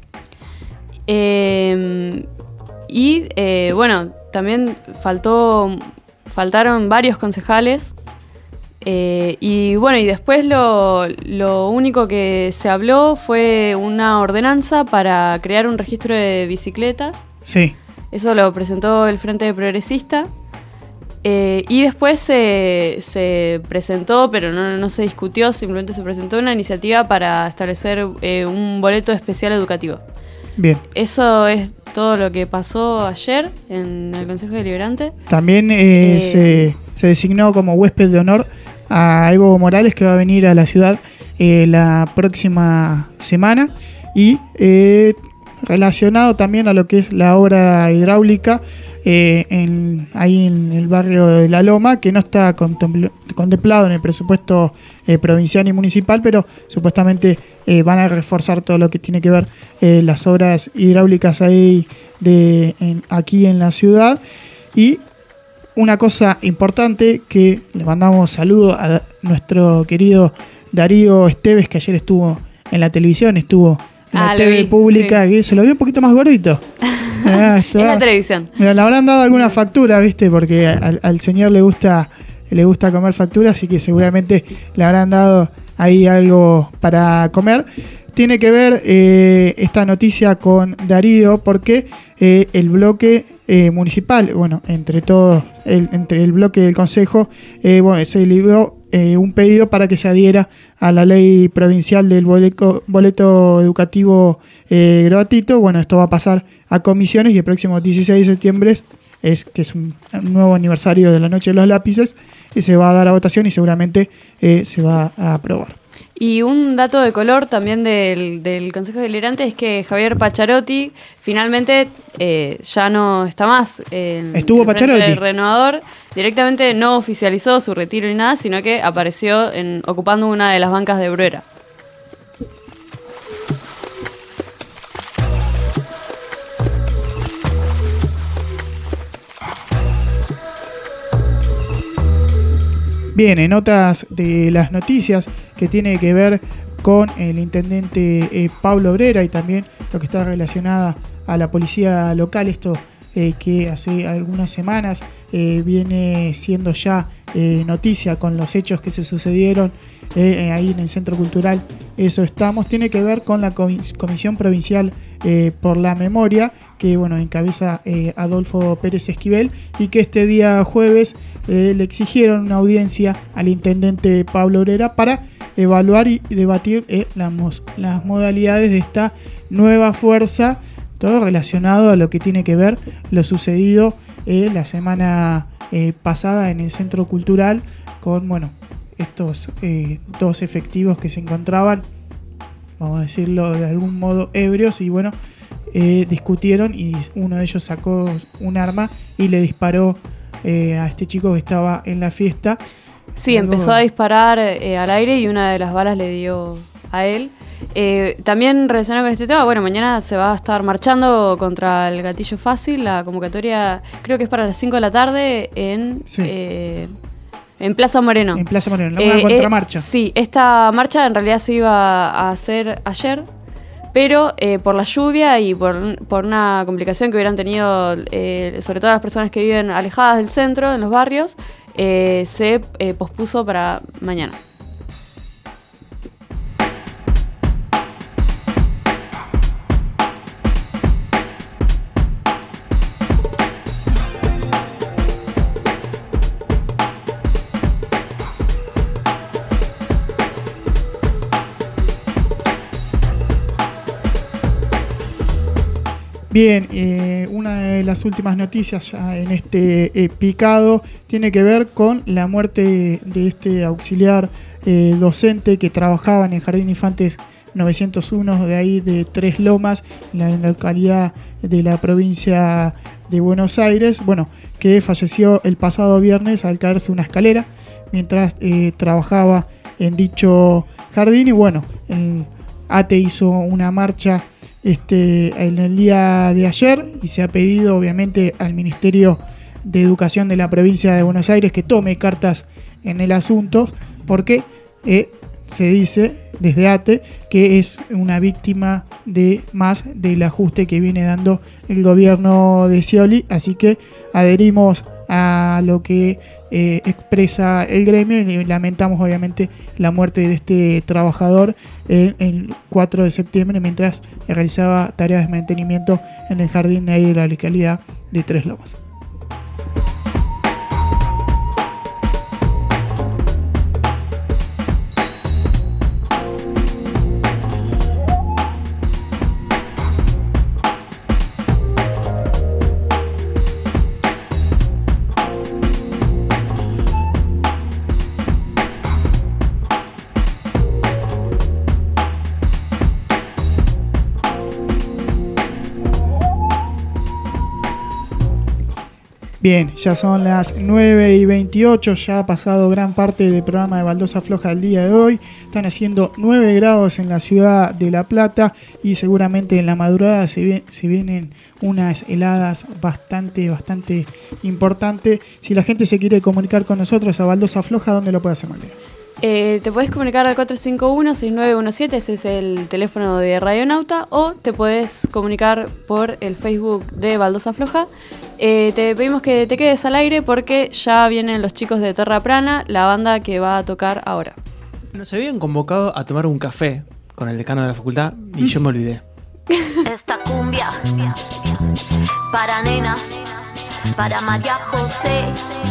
Eh, y eh, bueno, también faltó, faltaron varios concejales. Eh, y bueno, y después lo, lo único que se habló fue una ordenanza para crear un registro de bicicletas. Sí. Eso lo presentó el Frente Progresista. Eh, y después se, se presentó, pero no, no se discutió, simplemente se presentó una iniciativa para establecer eh, un boleto especial educativo. Bien. Eso es todo lo que pasó ayer en el Consejo Deliberante. También eh, Eh, se, se designó como huésped de honor a Evo Morales, que va a venir a la ciudad eh, la próxima semana. Y eh, relacionado también a lo que es la obra hidráulica eh, en, ahí en el barrio de La Loma, que no está contempl- contemplado en el presupuesto eh, provincial y municipal, pero supuestamente eh, van a reforzar todo lo que tiene que ver eh, las obras hidráulicas ahí de, en- aquí en la ciudad. Y una cosa importante, que le mandamos saludo a nuestro querido Darío Esteves, que ayer estuvo en la televisión, estuvo en la Ah, lo T V vi, pública, sí. que se lo vio un poquito más gordito. Ah, está- Es la televisión. Mira, le habrán dado alguna factura, ¿viste? Porque al, al señor le gusta le gusta comer factura, así que seguramente le habrán dado ahí algo para comer. Tiene que ver eh, esta noticia con Darío porque eh, el bloque eh, municipal, bueno, entre todos, el, entre el bloque del consejo, eh, bueno, se libró eh, un pedido para que se adhiera a la ley provincial del boleto, boleto educativo eh, gratuito. Bueno, esto va a pasar a comisiones y el próximo dieciséis de septiembre es que es un, un nuevo aniversario de la Noche de los Lápices y se va a dar a votación y seguramente eh, se va a aprobar. Y un dato de color también del, del Consejo Deliberante es que Javier Pacharotti finalmente eh, ya no está más en Estuvo el frente Pacharotti. del Renovador. Directamente no oficializó su retiro ni nada, sino que apareció en, ocupando una de las bancas de Bruera. Bien, en otras de las noticias que tiene que ver con el intendente eh, Pablo Obrera y también lo que está relacionada a la policía local, esto eh, que hace algunas semanas eh, viene siendo ya eh, noticia con los hechos que se sucedieron eh, ahí en el Centro Cultural. Eso estamos, tiene que ver con la comis- Comisión Provincial eh, por la Memoria, que bueno, encabeza eh, Adolfo Pérez Esquivel, y que este día jueves eh, le exigieron una audiencia al intendente Pablo Obrera para evaluar y debatir eh, las, mos- las modalidades de esta nueva fuerza, todo relacionado a lo que tiene que ver lo sucedido eh, la semana eh, pasada en el Centro Cultural con, bueno, estos eh, dos efectivos que se encontraban, vamos a decirlo de algún modo, ebrios, y bueno, eh, discutieron y uno de ellos sacó un arma y le disparó eh, a este chico que estaba en la fiesta. Sí, Algo- empezó a disparar eh, al aire y una de las balas le dio a él. Eh, también relacionado con este tema, bueno, mañana se va a estar marchando contra el gatillo fácil. La convocatoria creo que es para las cinco de la tarde en, Sí. eh, en Plaza Moreno. En Plaza Moreno, una Eh, contramarcha. eh, sí, esta marcha en realidad se iba a hacer ayer, pero eh, por la lluvia y por, por una complicación que hubieran tenido, eh, sobre todo las personas que viven alejadas del centro, en los barrios, eh, se eh, pospuso para mañana. Bien, eh, una de las últimas noticias ya en este eh, picado tiene que ver con la muerte de este auxiliar eh, docente que trabajaba en el Jardín de Infantes novecientos uno de ahí de Tres Lomas, en la localidad de la provincia de Buenos Aires, bueno, que falleció el pasado viernes al caerse una escalera mientras eh, trabajaba en dicho jardín. Y bueno, el ATE hizo una marcha este, en el día de ayer y se ha pedido obviamente al Ministerio de Educación de la provincia de Buenos Aires que tome cartas en el asunto, porque eh, se dice desde ATE que es una víctima de más del ajuste que viene dando el gobierno de Scioli. Así que adherimos a lo que eh, expresa el gremio y lamentamos obviamente la muerte de este trabajador el, el cuatro de septiembre mientras realizaba tareas de mantenimiento en el jardín de ahí de la localidad de Tres Lomas. Bien, ya son las nueve y veintiocho, ya ha pasado gran parte del programa de Baldosa Floja del día de hoy. Están haciendo nueve grados en la ciudad de La Plata y seguramente en la madrugada se, vi- se vienen unas heladas bastante, bastante importantes. Si la gente se quiere comunicar con nosotros a Baldosa Floja, ¿dónde lo puede hacer, Malena? Eh, te puedes comunicar al cuatro cinco uno, seis nueve uno siete, ese es el teléfono de Radionauta, o te puedes comunicar por el Facebook de Baldosa Floja. Eh, te pedimos que te quedes al aire porque ya vienen los chicos de Terra Prana, la banda que va a tocar ahora. Nos habían convocado a tomar un café con el decano de la facultad y yo me olvidé. Esta cumbia para nenas, para María José.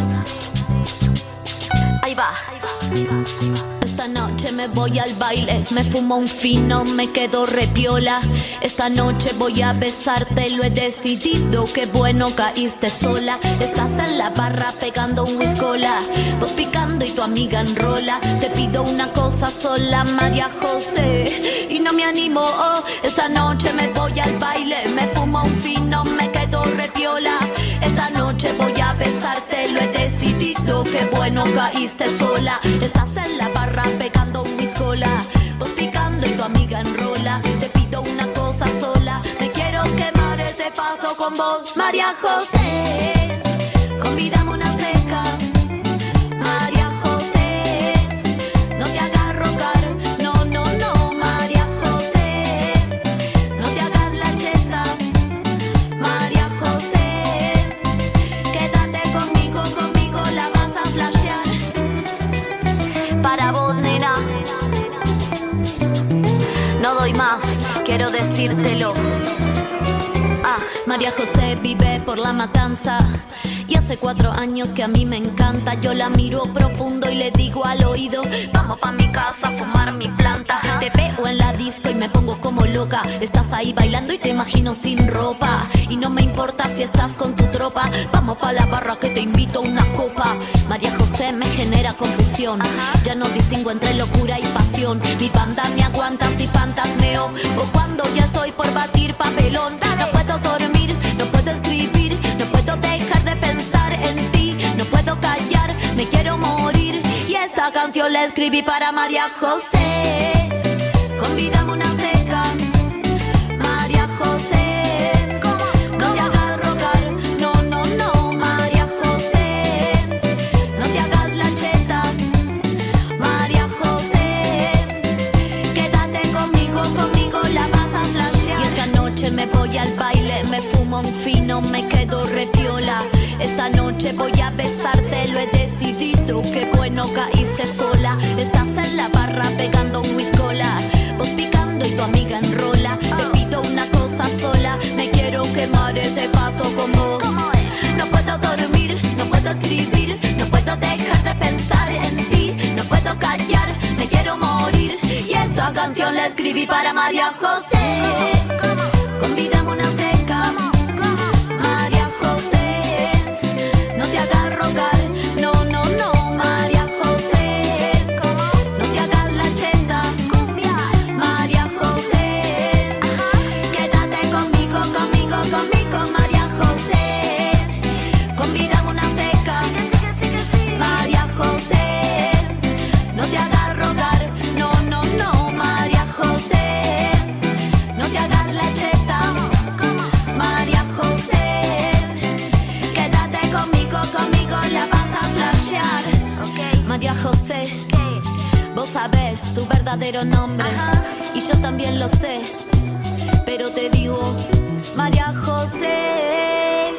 Ahí va. Esta noche me voy al baile, me fumo un fino, me quedo repiola. Esta noche voy a besarte, lo he decidido, qué bueno caíste sola. Estás en la barra pegando un whiskola, vos picando y tu amiga enrola. Te pido una cosa sola, María José, y no me animo, oh. Esta noche me voy al baile, me fumo un fino, me quedo repiola. Esta noche voy a besarte, lo he decidido, qué bueno caíste sola. Estás en la barra pegando un whiskola, vos picando y tu amiga enrola. Te pido una cosa sola, me quiero quemar este paso con vos, María José. Convídame una seca, María José. No te hagas rogar, no, no, no, María José. No te hagas la cheta, María José. Quédate conmigo, conmigo la vas a flashear. Para vos, nena, no doy más, quiero decírtelo. Ah, María José vive por La Matanza y hace cuatro años que a mí me encanta. Yo la miro profundo y le digo al oído, vamos pa' mi casa a fumar mi planta. Te veo en la disco y me pongo como loca. Estás ahí bailando y te imagino sin ropa. Y no me importa si estás con tu tropa. Vamos pa' la barra que te invito a una copa. María José me genera confusión. Ya no distingo entre locura y pasión. Mi banda me aguanta si fantasmeo o cuando ya estoy por batir papelón. No puedo dormir, no puedo escribir, no puedo dejar de pensar en ti. No puedo callar, me quiero morir. Y esta canción la escribí para María José. Convídame una seca, María José. No te hagas rogar, no, no, no, María José. No te hagas la cheta, María José. Quédate conmigo, conmigo la vas a flashear. Y esta noche me voy al baile, me fumo un fino, me quedo repiola. Esta noche voy a besarte, lo he decidido, qué bueno caíste sola. Estás en la barra pegando un whiskola, vos picando y tu amiga enrola. Te pido una cosa sola, me quiero quemar ese paso con vos. No puedo dormir, no puedo escribir, no puedo dejar de pensar en ti. No puedo callar, me quiero morir. Y esta canción la escribí para María José. Convídame una seca, María José. No te hagas rogar, no, no, no, María José. No te hagas la cheta, María José. Quédate conmigo, conmigo, conmigo, María José. Convídame una seca, María José. No te hagas rogar. sabes tu verdadero nombre. Y yo también lo sé, pero te digo, María José.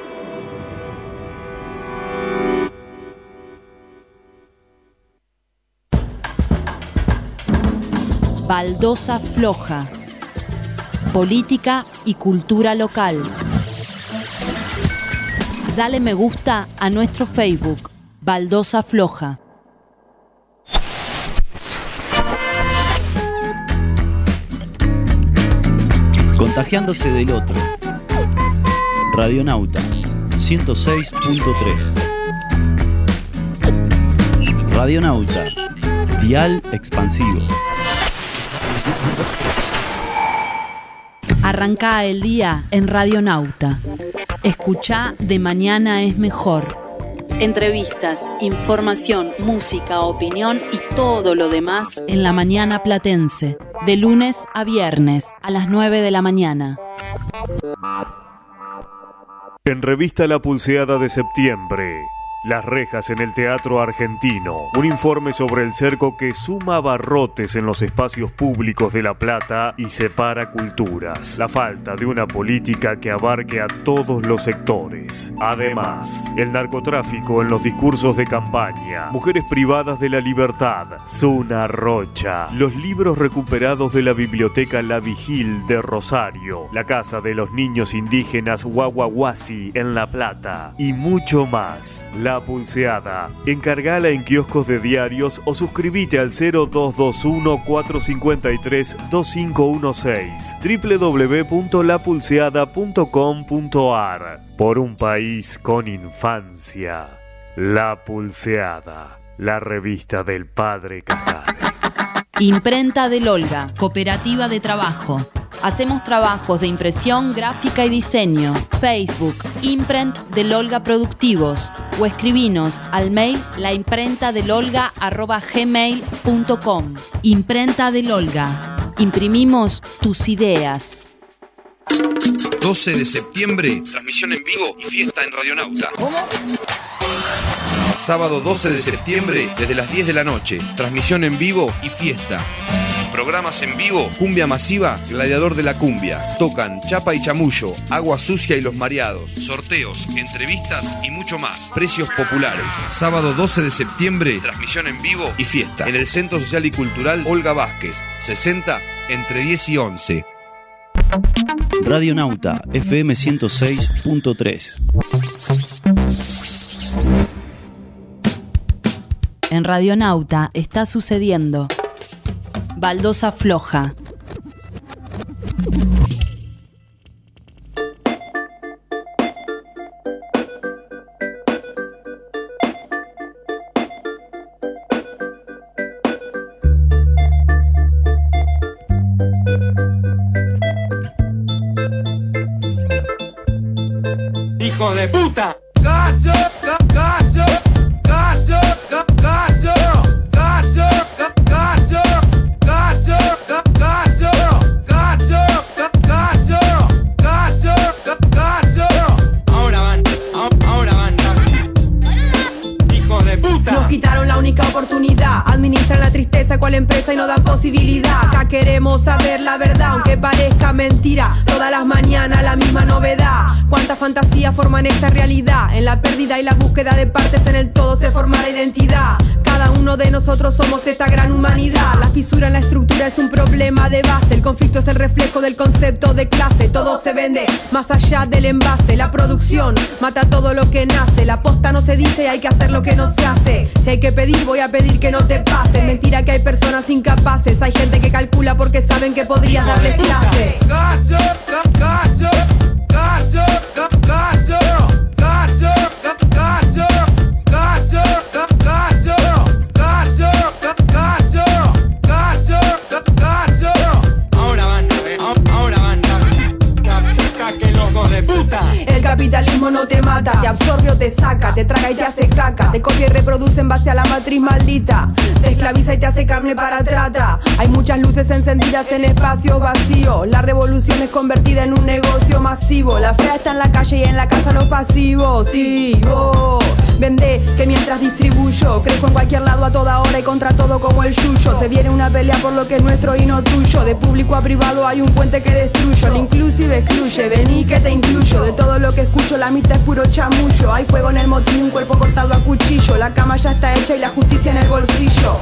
Baldosa Floja. Política y cultura local. Dale me gusta a nuestro Facebook, Baldosa Floja. Contagiándose del otro. Radionauta ciento seis punto tres. Radionauta, dial expansivo. Arrancá el día en Radionauta. Escuchá De Mañana es Mejor. Entrevistas, información, música, opinión y todo lo demás en la mañana platense. De lunes a viernes a las nueve de la mañana. En Revista La Pulseada de septiembre. Las rejas en el Teatro Argentino. Un informe sobre el cerco que suma abarrotes en los espacios públicos de La Plata y separa culturas. La falta de una política que abarque a todos los sectores. Además, el narcotráfico en los discursos de campaña. Mujeres privadas de la libertad. Zuna Rocha. Los libros recuperados de la Biblioteca La Vigil de Rosario. La Casa de los Niños Indígenas Huahuahuasi en La Plata. Y mucho más. La Pulseada. Encargala en kioscos de diarios o suscríbete al cero dos dos uno, cuatro cinco tres, dos cinco uno seis. doble u doble u doble u punto la pulseada punto com punto a r. Por un país con infancia. La Pulseada. La revista del Padre Cajade. Imprenta del Olga, cooperativa de trabajo. Hacemos trabajos de impresión, gráfica y diseño. Facebook, Imprent del Olga Productivos. O escribinos al mail laimprentadelolga arroba gmail punto com. Imprenta del Olga. Imprimimos tus ideas. doce de septiembre, transmisión en vivo y fiesta en Radionauta. ¿Cómo? Sábado doce de septiembre, desde las diez de la noche, transmisión en vivo y fiesta. Programas en vivo, Cumbia Masiva, Gladiador de la Cumbia. Tocan Chapa y Chamullo, Agua Sucia y Los Mareados. Sorteos, entrevistas y mucho más. Precios populares. Sábado doce de septiembre, transmisión en vivo y fiesta. En el Centro Social y Cultural Olga Vázquez, sesenta, entre diez y once. Radionauta, F M ciento seis punto tres. En Radionauta está sucediendo Baldosa Floja. ¡Hijo de puta! Administran la tristeza cual empresa y no dan posibilidad. Acá queremos saber la verdad, aunque parezca mentira. Todas las mañanas la misma novedad. Cuántas fantasías forman esta realidad. En la pérdida y la búsqueda de partes en el todo se forma la identidad. Cada uno de nosotros somos esta gran humanidad. La fisura en la estructura es un problema de base. El conflicto es el reflejo del concepto de clase. Todo se vende más allá del envase. La producción mata todo lo que nace. La posta no se dice y hay que hacer lo que no se hace. Si hay que pedir, voy a pedir que no te pase. Mentira que hay personas incapaces. Hay gente que calcula porque saben que podrías darles clase. Gacho, gacho, gacho, gacho, gacho, gacho, gacho, gacho, gacho, gacho, gacho. Ahora van a ver, ahora van a ver. ¡Qué loco de puta! El capitalismo no te mata, te absorbe o te saca, te traga y te hace caca, te copia y reproduce en base a la matriz maldita, te esclaviza y te hace carne para trata. Hay muchas luces encendidas en espacio vacío. La revolución es convertida en un negocio masivo. La fea está en la calle y en la casa los pasivos. Sí, vos Vende que mientras distribuyo, crezco en cualquier lado a toda hora y contra todo como el yuyo. Se viene una pelea por lo que es nuestro y no tuyo. De público a privado hay un puente que destruyo. El inclusive excluye, vení que te incluyo. De todo lo que escucho la mitad es puro chamullo. Hay fuego en el motín y un cuerpo cortado a cuchillo. La cama ya está hecha y la justicia en el bolsillo.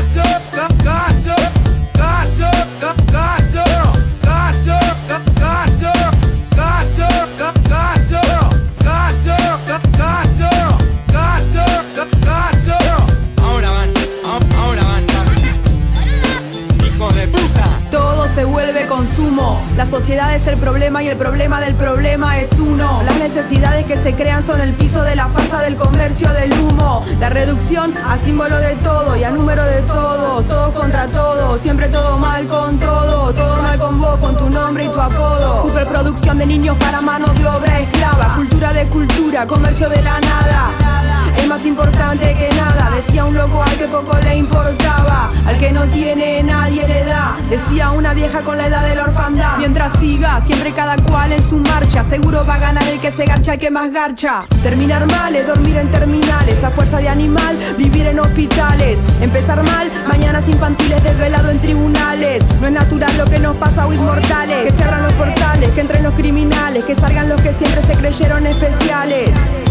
Ahora van, ahora van, hijo de puta. Todo se vuelve consumo. La sociedad es el problema y el problema del problema es uno. Las necesidades que se crean son el piso de la farsa del comercio del humo. La reducción a símbolo de todo y a número de todo. Todos contra todos, siempre todo mal con todo. Todo mal con vos, con tu nombre y tu apodo. Superproducción de niños para mano de obra esclava. Cultura de cultura, comercio de la nada. Es más importante que nada, decía un loco al que poco le importaba. Al que no tiene nadie le da, decía una vieja con la edad de la orfandad. Mientras siga, siempre cada cual en su marcha, seguro va a ganar el que se garcha, el que más garcha. Terminar mal es dormir en terminales, a fuerza de animal, vivir en hospitales. Empezar mal, mañanas infantiles desvelado en tribunales. No es natural lo que nos pasa a inmortales. Que se abran los portales, que entren los criminales, que salgan los que siempre se creyeron especiales.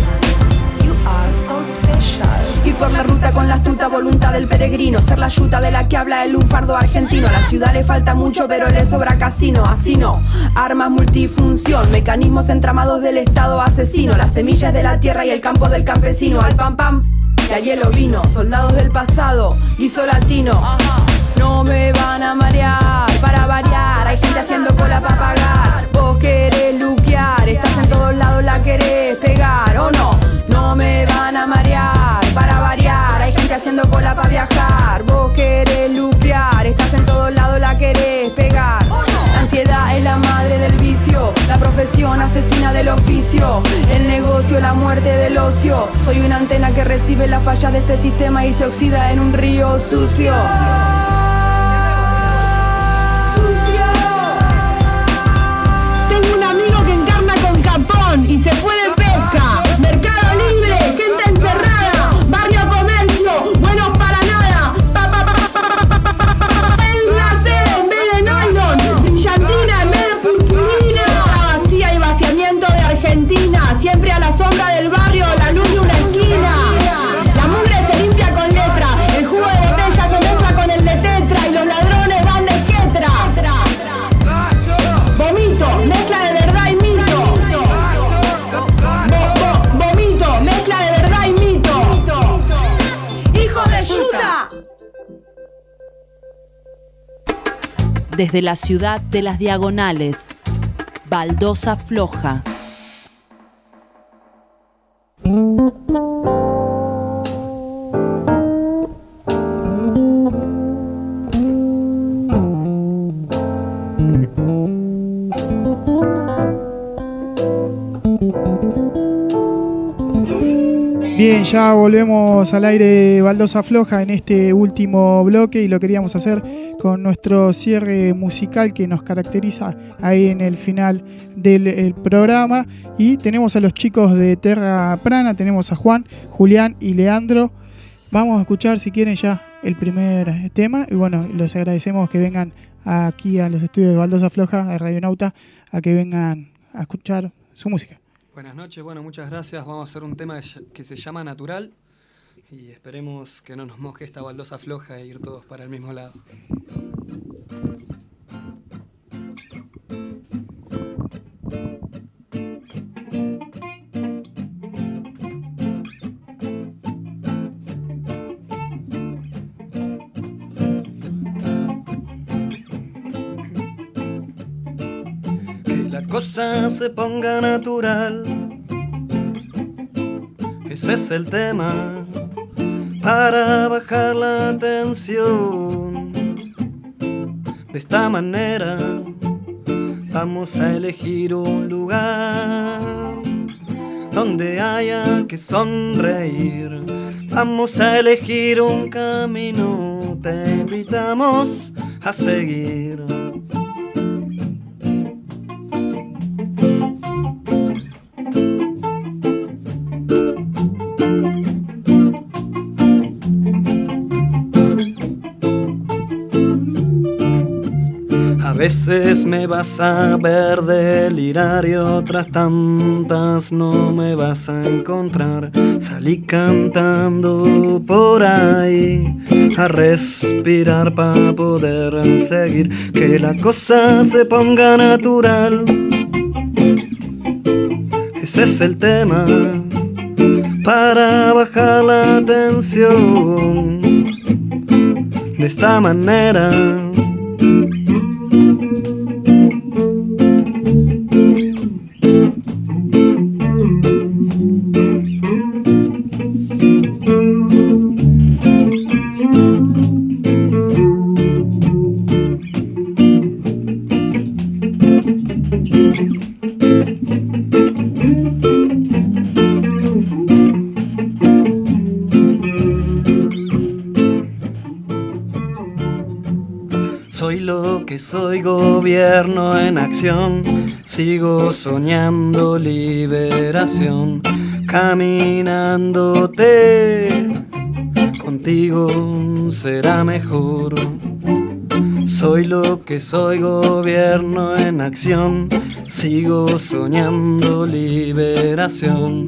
Ir por la ruta con la astuta voluntad del peregrino, ser la yuta de la que habla el lunfardo argentino. A la ciudad le falta mucho pero le sobra casino, así no. Armas multifunción, mecanismos entramados del estado asesino. Las semillas de la tierra y el campo del campesino. Al pam pam, y al hielo vino. Soldados del pasado, guiso latino. No me van a marear, para variar. Hay gente haciendo cola para pagar. Vos querés luquear, estás en todos lados, la querés pegar, ¿o no? No me van a marear, para variar. Hay gente haciendo cola para viajar. Vos querés luquear, estás en todos lados, la querés pegar. La ansiedad es la madre del vicio, la profesión asesina del oficio, el negocio, la muerte del ocio. Soy una antena que recibe las fallas de este sistema y se oxida en un río sucio. Tengo un amigo que encarna con Capón y se fue de pesca. Mercado libre, gente encerrada, barrio comercio, buenos para nada. Pa, pa, pa, pa, pa, pa, pa, pa, pa. El glacé en vez de nylon, brillantina en vez de purpurina. La vacía y vaciamiento de Argentina, siempre a la sombra del barrio, la luz de una esquina. La mugre se limpia con letra, el jugo de botella se mezcla con el de tetra y los ladrones van de quetra. Vomito, mezcla de verdad y mito. Vo- vo- Vomito, mezcla de verdad y mito. ¡Hijo de yuta! Desde la ciudad de las diagonales, Baldosa Floja. Bien, ya volvemos al aire de Baldosa Floja en este último bloque y lo queríamos hacer con nuestro cierre musical que nos caracteriza ahí en el final del el programa. Y tenemos a los chicos de Terra Prana, tenemos a Juan, Julián y Leandro. Vamos a escuchar si quieren ya el primer tema y bueno, les agradecemos que vengan aquí a los estudios de Baldosa Floja, de Radio Nauta, a que vengan a escuchar su música. Buenas noches, bueno, muchas gracias. Vamos a hacer un tema que se llama Natural y esperemos que no nos moje esta baldosa floja e ir todos para el mismo lado. La cosa se ponga natural, ese es el tema, para bajar la tensión. De esta manera vamos a elegir un lugar donde haya que sonreír. Vamos a elegir un camino, te invitamos a seguir. veces me vas a ver delirar y otras tantas no me vas a encontrar. Salí cantando por ahí a respirar para poder seguir, que la cosa se ponga natural. Ese es el tema para bajar la tensión. De esta manera soy gobierno en acción, sigo soñando liberación, caminándote, contigo será mejor. Soy lo que soy, gobierno en acción, sigo soñando liberación,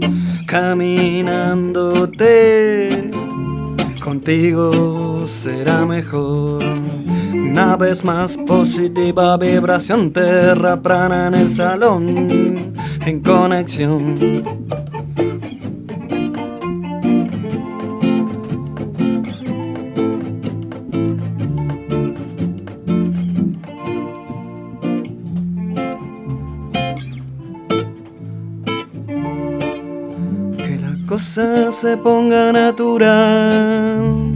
caminándote, contigo será mejor. Una vez más positiva vibración, terra prana en el salón, en conexión. Que la cosa se ponga natural.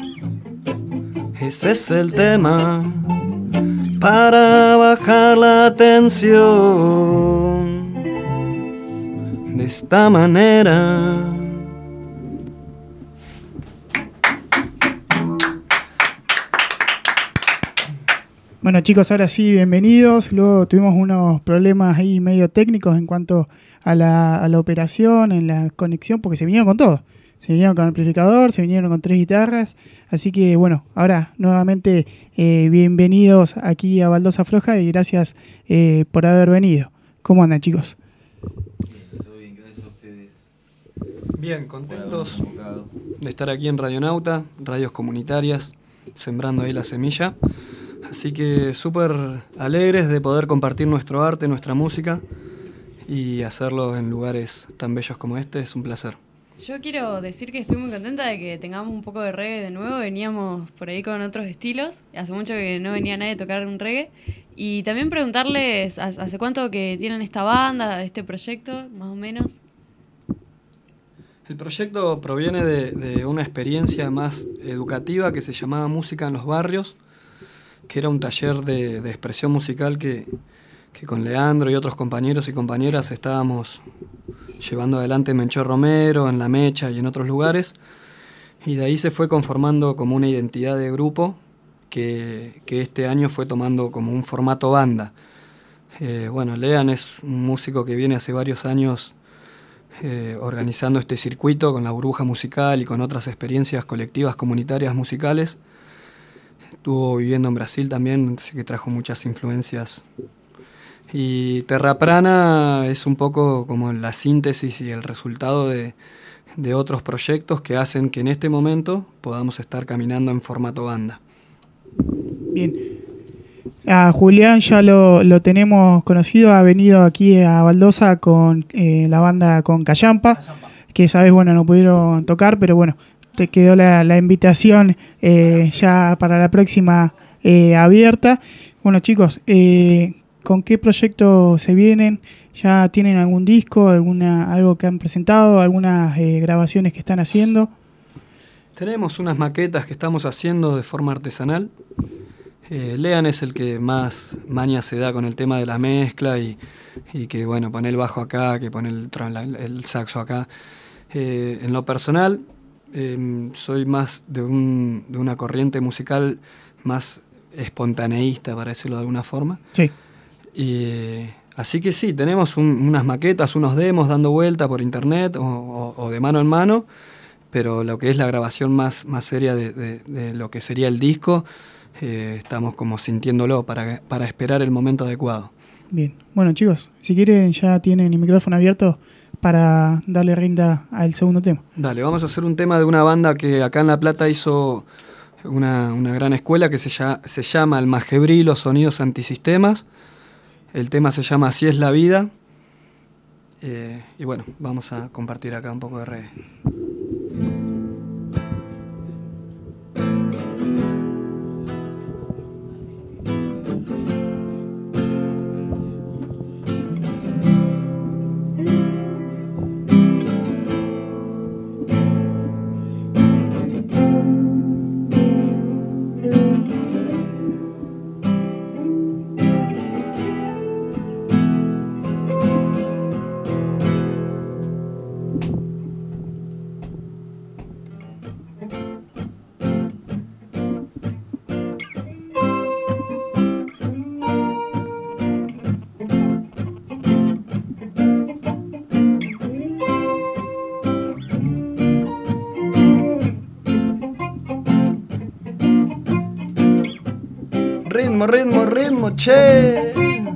Ese es el tema para bajar la tensión. De esta manera. Bueno chicos, ahora sí, bienvenidos. Luego tuvimos unos problemas ahí medio técnicos en cuanto a la, a la operación, en la conexión, porque se vinieron con todo. Se vinieron con amplificador, se vinieron con tres guitarras. Así que bueno, ahora nuevamente eh, bienvenidos aquí a Baldosa Floja y gracias eh, por haber venido. ¿Cómo andan chicos? Todo bien, gracias a ustedes. Bien, contentos de estar aquí en Radionauta, radios comunitarias, sembrando ahí la semilla. Así que súper alegres de poder compartir nuestro arte, nuestra música y hacerlo en lugares tan bellos como este. Es un placer. Yo quiero decir que estoy muy contenta de que tengamos un poco de reggae de nuevo. Veníamos por ahí con otros estilos. Hace mucho que no venía nadie a tocar un reggae. Y también preguntarles hace cuánto que tienen esta banda, este proyecto, más o menos. El proyecto proviene de, de una experiencia más educativa que se llamaba Música en los Barrios, que era un taller de, de expresión musical que, que con Leandro y otros compañeros y compañeras estábamos llevando adelante en Menchor Romero, en La Mecha y en otros lugares, y de ahí se fue conformando como una identidad de grupo que, que este año fue tomando como un formato banda. Eh, bueno, Lean es un músico que viene hace varios años eh, organizando este circuito con la burbuja musical y con otras experiencias colectivas comunitarias musicales. Estuvo viviendo en Brasil también, entonces que trajo muchas influencias. Y Terra Prana es un poco como la síntesis y el resultado de, de otros proyectos que hacen que en este momento podamos estar caminando en formato banda. Bien. A Julián ya lo, lo tenemos conocido, ha venido aquí a Baldosa con eh, la banda con Callampa, que sabes, bueno, no pudieron tocar, pero bueno, te quedó la, la invitación eh, ya para la próxima eh, abierta. Bueno chicos, eh, ¿con qué proyecto se vienen? ¿Ya tienen algún disco, alguna algo que han presentado, algunas eh, grabaciones que están haciendo? Tenemos unas maquetas que estamos haciendo de forma artesanal. Eh, Lean es el que más maña se da con el tema de la mezcla y, y que, bueno, pone el bajo acá, que pone el, el saxo acá. Eh, en lo personal, eh, soy más de, un, de una corriente musical más espontaneísta, para decirlo de alguna forma. Sí. Y, así que sí, tenemos un, unas maquetas, unos demos dando vuelta por internet o, o, o de mano en mano, pero lo que es la grabación más, más seria de, de, de lo que sería el disco, eh, estamos como sintiéndolo para, para esperar el momento adecuado. Bien, bueno chicos, si quieren ya tienen el micrófono abierto para darle rienda al segundo tema. Dale, vamos a hacer un tema de una banda que acá en La Plata hizo una, una gran escuela que se, ya, se llama El Majebril, los sonidos antisistemas. El tema se llama Así es la vida. Eh, y bueno, vamos a compartir acá un poco de reggae. Ritmo, ritmo, ritmo, che.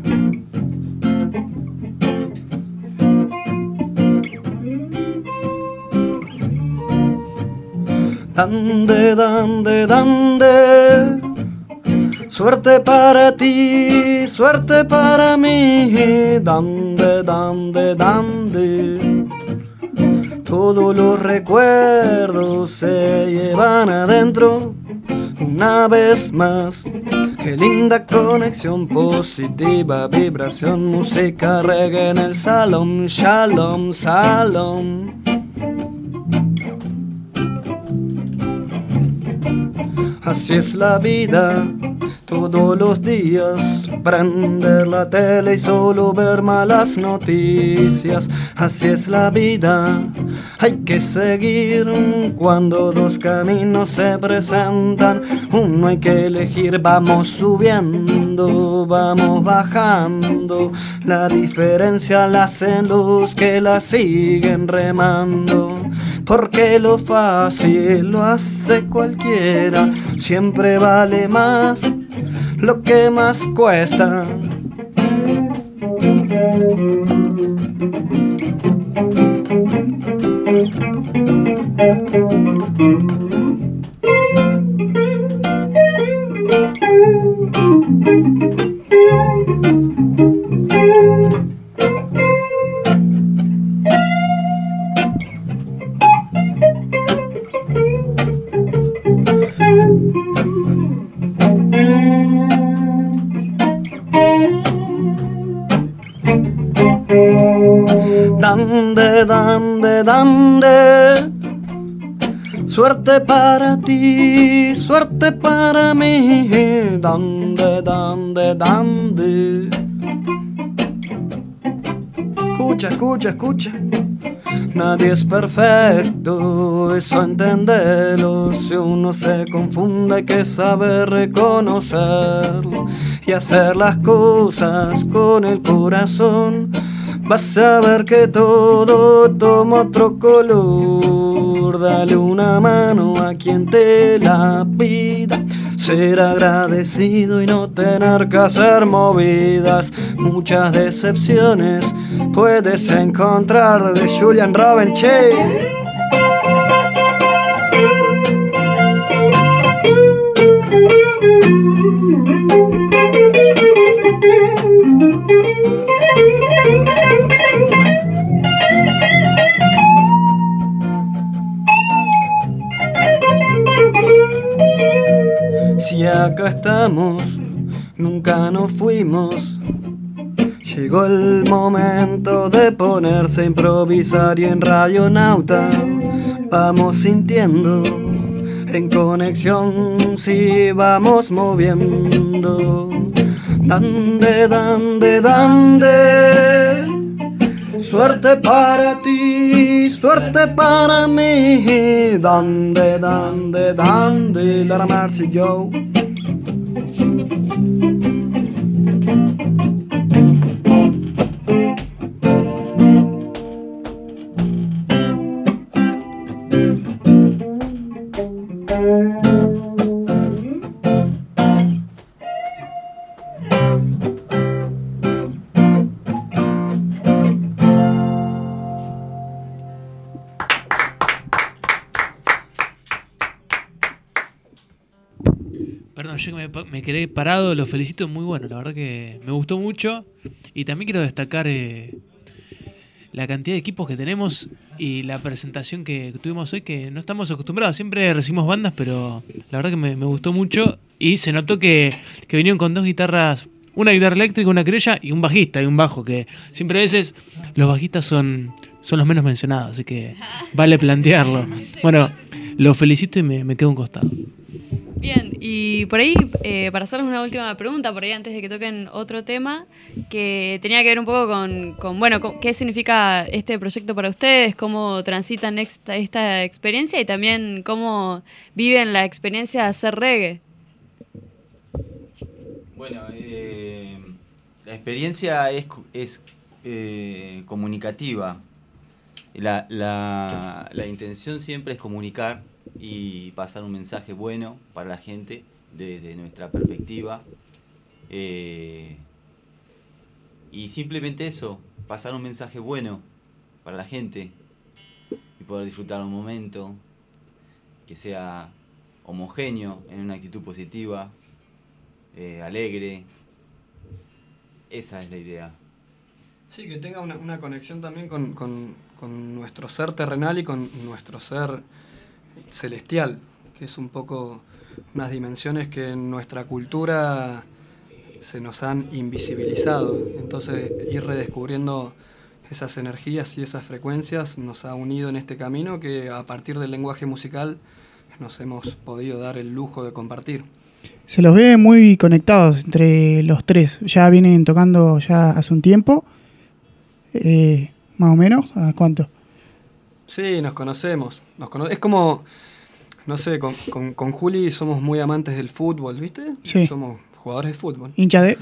Dande, dande, dande. Suerte para ti, suerte para mí. Dande, dande, dande. Todos los recuerdos se llevan adentro una vez más. Qué linda conexión, positiva vibración, música reggae en el salón, shalom, salón. Así es la vida, todos los días, prender la tele y solo ver malas noticias. Así es la vida, hay que seguir cuando dos caminos se presentan. Uno hay que elegir, vamos subiendo, vamos bajando. La diferencia la hacen los que la siguen remando. Porque lo fácil lo hace cualquiera, siempre vale más lo que más cuesta. Dande, dande, dande. Suerte para ti, suerte para mí. Dande, dande, dande. Escucha, escucha, escucha. Nadie es perfecto, eso entendelo. Si uno se confunde hay que saber reconocerlo y hacer las cosas con el corazón. Vas a ver que todo toma otro color. Dale una mano a quien te la pida. Ser agradecido y no tener que hacer movidas. Muchas decepciones puedes encontrar de Julian Robin, che. Si acá estamos, nunca nos fuimos. Llegó el momento de ponerse a improvisar y en Radionauta vamos sintiendo en conexión, si vamos moviendo. Dande, dande, dande. Suerte para ti, suerte para mí. Dande, dande, dande. Lara Marcy, yo. yo que me, me quedé parado, los felicito, muy bueno, la verdad que me gustó mucho. Y también quiero destacar eh, la cantidad de equipos que tenemos y la presentación que tuvimos hoy, que no estamos acostumbrados, siempre recibimos bandas, pero la verdad que me, me gustó mucho. Y se notó que, que vinieron con dos guitarras, una guitarra eléctrica, una criolla y un bajista y un bajo, que siempre a veces los bajistas son, son los menos mencionados, así que vale plantearlo. Bueno, los felicito y me, me quedo a un costado. Bien, y por ahí, eh, para hacerles una última pregunta, por ahí antes de que toquen otro tema, que tenía que ver un poco con, con bueno, con, qué significa este proyecto para ustedes, cómo transitan esta, esta experiencia y también cómo viven la experiencia de hacer reggae. Bueno, eh, la experiencia es, es eh, comunicativa. La, la, la intención siempre es comunicar y pasar un mensaje bueno para la gente desde nuestra perspectiva. Eh, y simplemente eso, pasar un mensaje bueno para la gente y poder disfrutar un momento que sea homogéneo, en una actitud positiva, eh, alegre. Esa es la idea. Sí, que tenga una, una conexión también con, con, con nuestro ser terrenal y con nuestro ser celestial, que es un poco unas dimensiones que en nuestra cultura se nos han invisibilizado. Entonces, ir redescubriendo esas energías y esas frecuencias nos ha unido en este camino que a partir del lenguaje musical nos hemos podido dar el lujo de compartir. Se los ve muy conectados entre los tres. Ya vienen tocando ya hace un tiempo. Eh, más o menos, ¿a cuánto? Sí, nos conocemos. Nos cono- es como, no sé, con, con, con Juli somos muy amantes del fútbol, ¿viste? Sí. Somos jugadores de fútbol. Hincha de...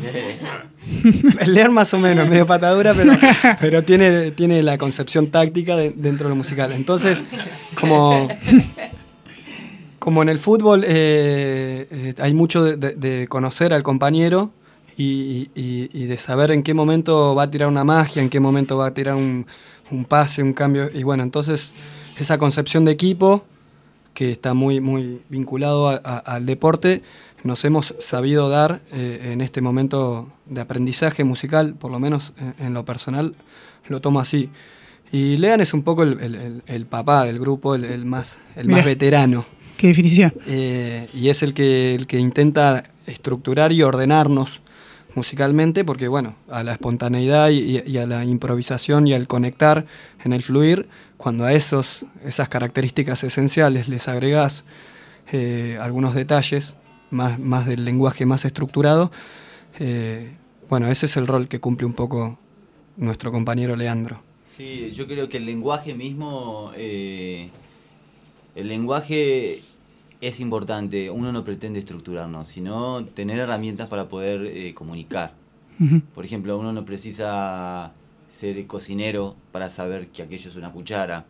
Lean más o menos, medio patadura, pero, pero tiene, tiene la concepción táctica de, dentro de lo musical. Entonces, como... Como en el fútbol eh, eh, hay mucho de, de, de conocer al compañero y, y, y de saber en qué momento va a tirar una magia, en qué momento va a tirar un, un pase, un cambio. Y bueno, entonces esa concepción de equipo, que está muy, muy vinculado a, a, al deporte, nos hemos sabido dar eh, en este momento de aprendizaje musical, por lo menos en, en lo personal, lo tomo así. Y Lean es un poco el, el, el, el papá del grupo, el, el, más, el más veterano. ¿Qué definición? Eh, y es el que, el que intenta estructurar y ordenarnos musicalmente, porque bueno, a la espontaneidad y, y a la improvisación y al conectar en el fluir, cuando a esos, esas características esenciales les agregás eh, algunos detalles, más, más del lenguaje más estructurado, eh, bueno, ese es el rol que cumple un poco nuestro compañero Leandro. Sí, yo creo que el lenguaje mismo, eh, el lenguaje es importante. Uno no pretende estructurarnos, sino tener herramientas para poder eh, comunicar. Uh-huh. Por ejemplo, uno no precisa ser cocinero para saber que aquello es una cuchara.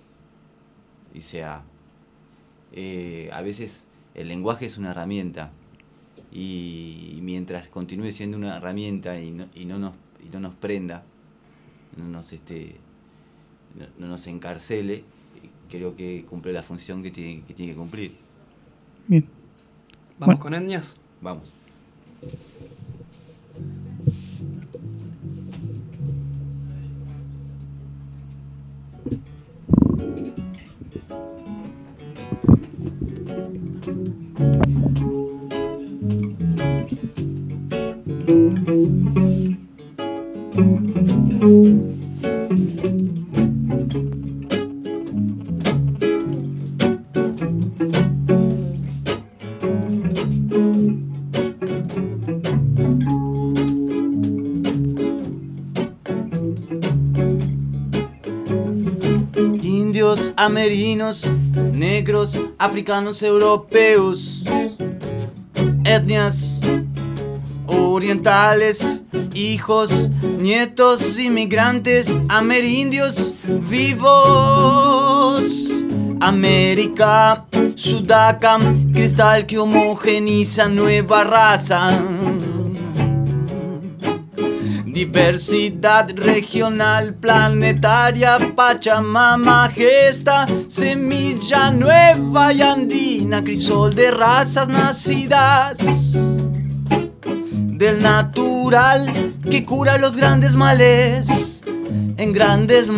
O sea, eh, a veces el lenguaje es una herramienta y mientras continúe siendo una herramienta y no, y no nos y no nos prenda, no nos este no, no nos encarcele, creo que cumple la función que tiene que tiene que cumplir. Bien. ¿Vamos Bueno. con etnias? Vamos. Indios, americanos, negros, africanos, europeos, etnias orientales, hijos, nietos, inmigrantes, amerindios vivos. América, Sudaca, cristal que homogeniza nueva raza. Diversidad regional, planetaria, Pachamama, gesta, semilla nueva y andina, crisol de razas nacidas del natural que cura los grandes males en grandes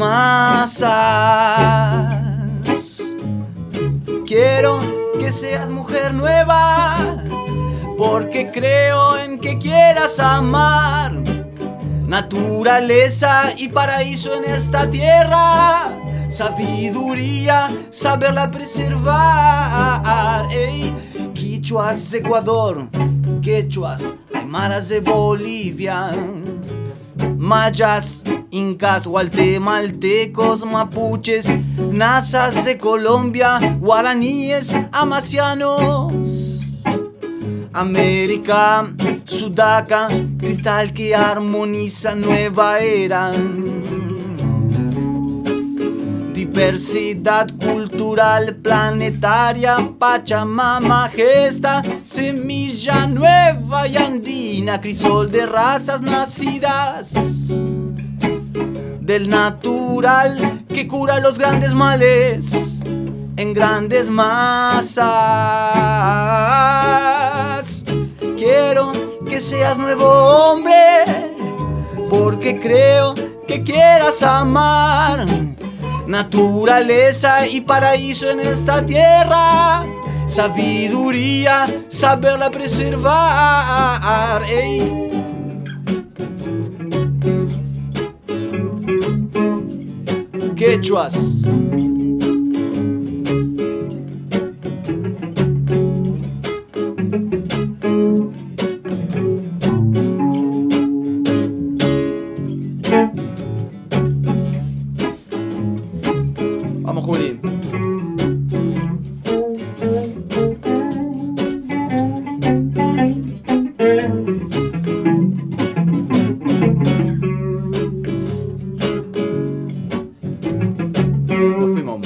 masas. Quiero que seas mujer nueva, porque creo en que quieras amar. Naturaleza y paraíso en esta tierra, sabiduría, saberla preservar. Ey, quichuas, Ecuador, quechuas, aymaras de Bolivia, mayas, incas, guatemaltecos, mapuches, nazas de Colombia, guaraníes, amazianos. América, Sudaca, cristal que armoniza nueva era. Diversidad cultural, planetaria, Pachamama, gesta, semilla nueva y andina, crisol de razas nacidas del natural que cura los grandes males en grandes masas. Quiero que seas nuevo hombre, porque creo que quieras amar. Naturaleza y paraíso en esta tierra, sabiduría, saberla preservar. Ey. Quechuas. Vamos, Juli. Nos fuimos.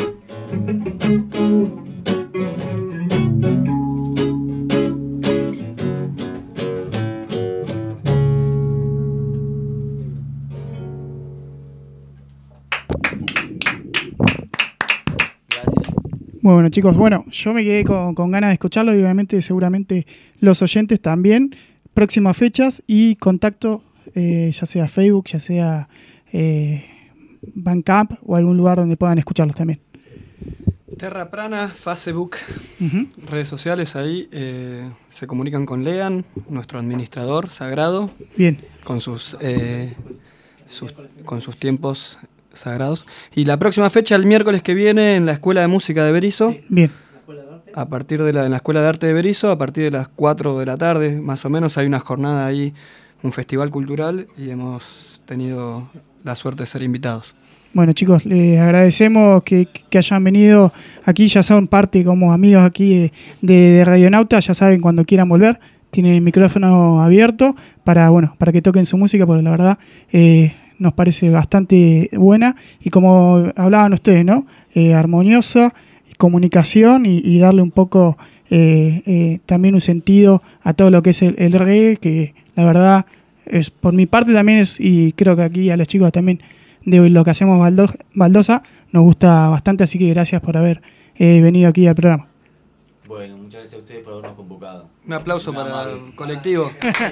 Bueno, chicos, bueno, yo me quedé con, con ganas de escucharlo y obviamente seguramente los oyentes también. Próximas fechas y contacto, eh, ya sea Facebook, ya sea eh, Bandcamp o algún lugar donde puedan escucharlos también. Terra Prana, Facebook, uh-huh. redes sociales ahí, eh, se comunican con Lean, nuestro administrador sagrado. Bien. Con sus, eh, sus, con sus tiempos sagrados. Y la próxima fecha, el miércoles que viene, en la Escuela de Música de Berisso. Bien. A partir de la, en la Escuela de Arte de Berisso, a partir de las cuatro de la tarde, más o menos, hay una jornada ahí, un festival cultural, y hemos tenido la suerte de ser invitados. Bueno, chicos, les agradecemos que, que hayan venido aquí, ya son parte como amigos aquí de, de, de Radionauta, ya saben, cuando quieran volver, tienen el micrófono abierto para, bueno, para que toquen su música, porque la verdad eh, nos parece bastante buena y como hablaban ustedes, ¿no? Eh, armoniosa, comunicación y, y darle un poco eh, eh, también un sentido a todo lo que es el, el reggae, que la verdad es por mi parte también es, y creo que aquí a los chicos también de lo que hacemos Baldo- Baldosa nos gusta bastante, así que gracias por haber eh, venido aquí al programa. Bueno, muchas gracias a ustedes por habernos convocado. Un aplauso Muy para amable. El colectivo.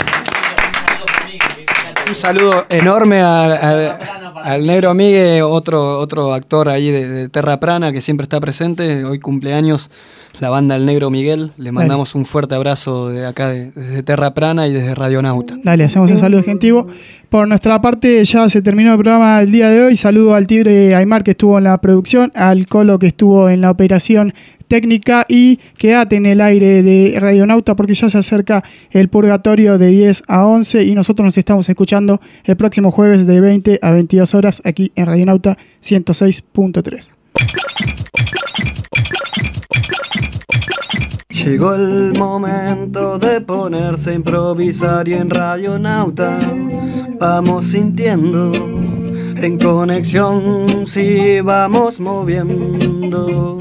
Un saludo enorme a, a, al Negro Migue, otro, otro actor ahí de, de Terra Prana que siempre está presente. Hoy cumpleaños la banda El Negro Miguel. Le mandamos Dale. un fuerte abrazo de acá, de, desde Terra Prana y desde Radionauta. Dale, hacemos un saludo ejecutivo. Por nuestra parte ya se terminó el programa el día de hoy. Saludo al Tigre Aymar que estuvo en la producción, al Colo que estuvo en la operación técnica y quédate en el aire de Radionauta porque ya se acerca el purgatorio de diez a once y nosotros nos estamos escuchando el próximo jueves de veinte a veintidós horas aquí en Radionauta ciento seis punto tres. Llegó el momento de ponerse a improvisar y en Radionauta vamos sintiendo en conexión si vamos moviendo.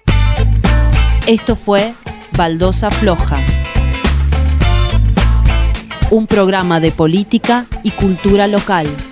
Esto fue Baldosa Floja. un programa de política y cultura local.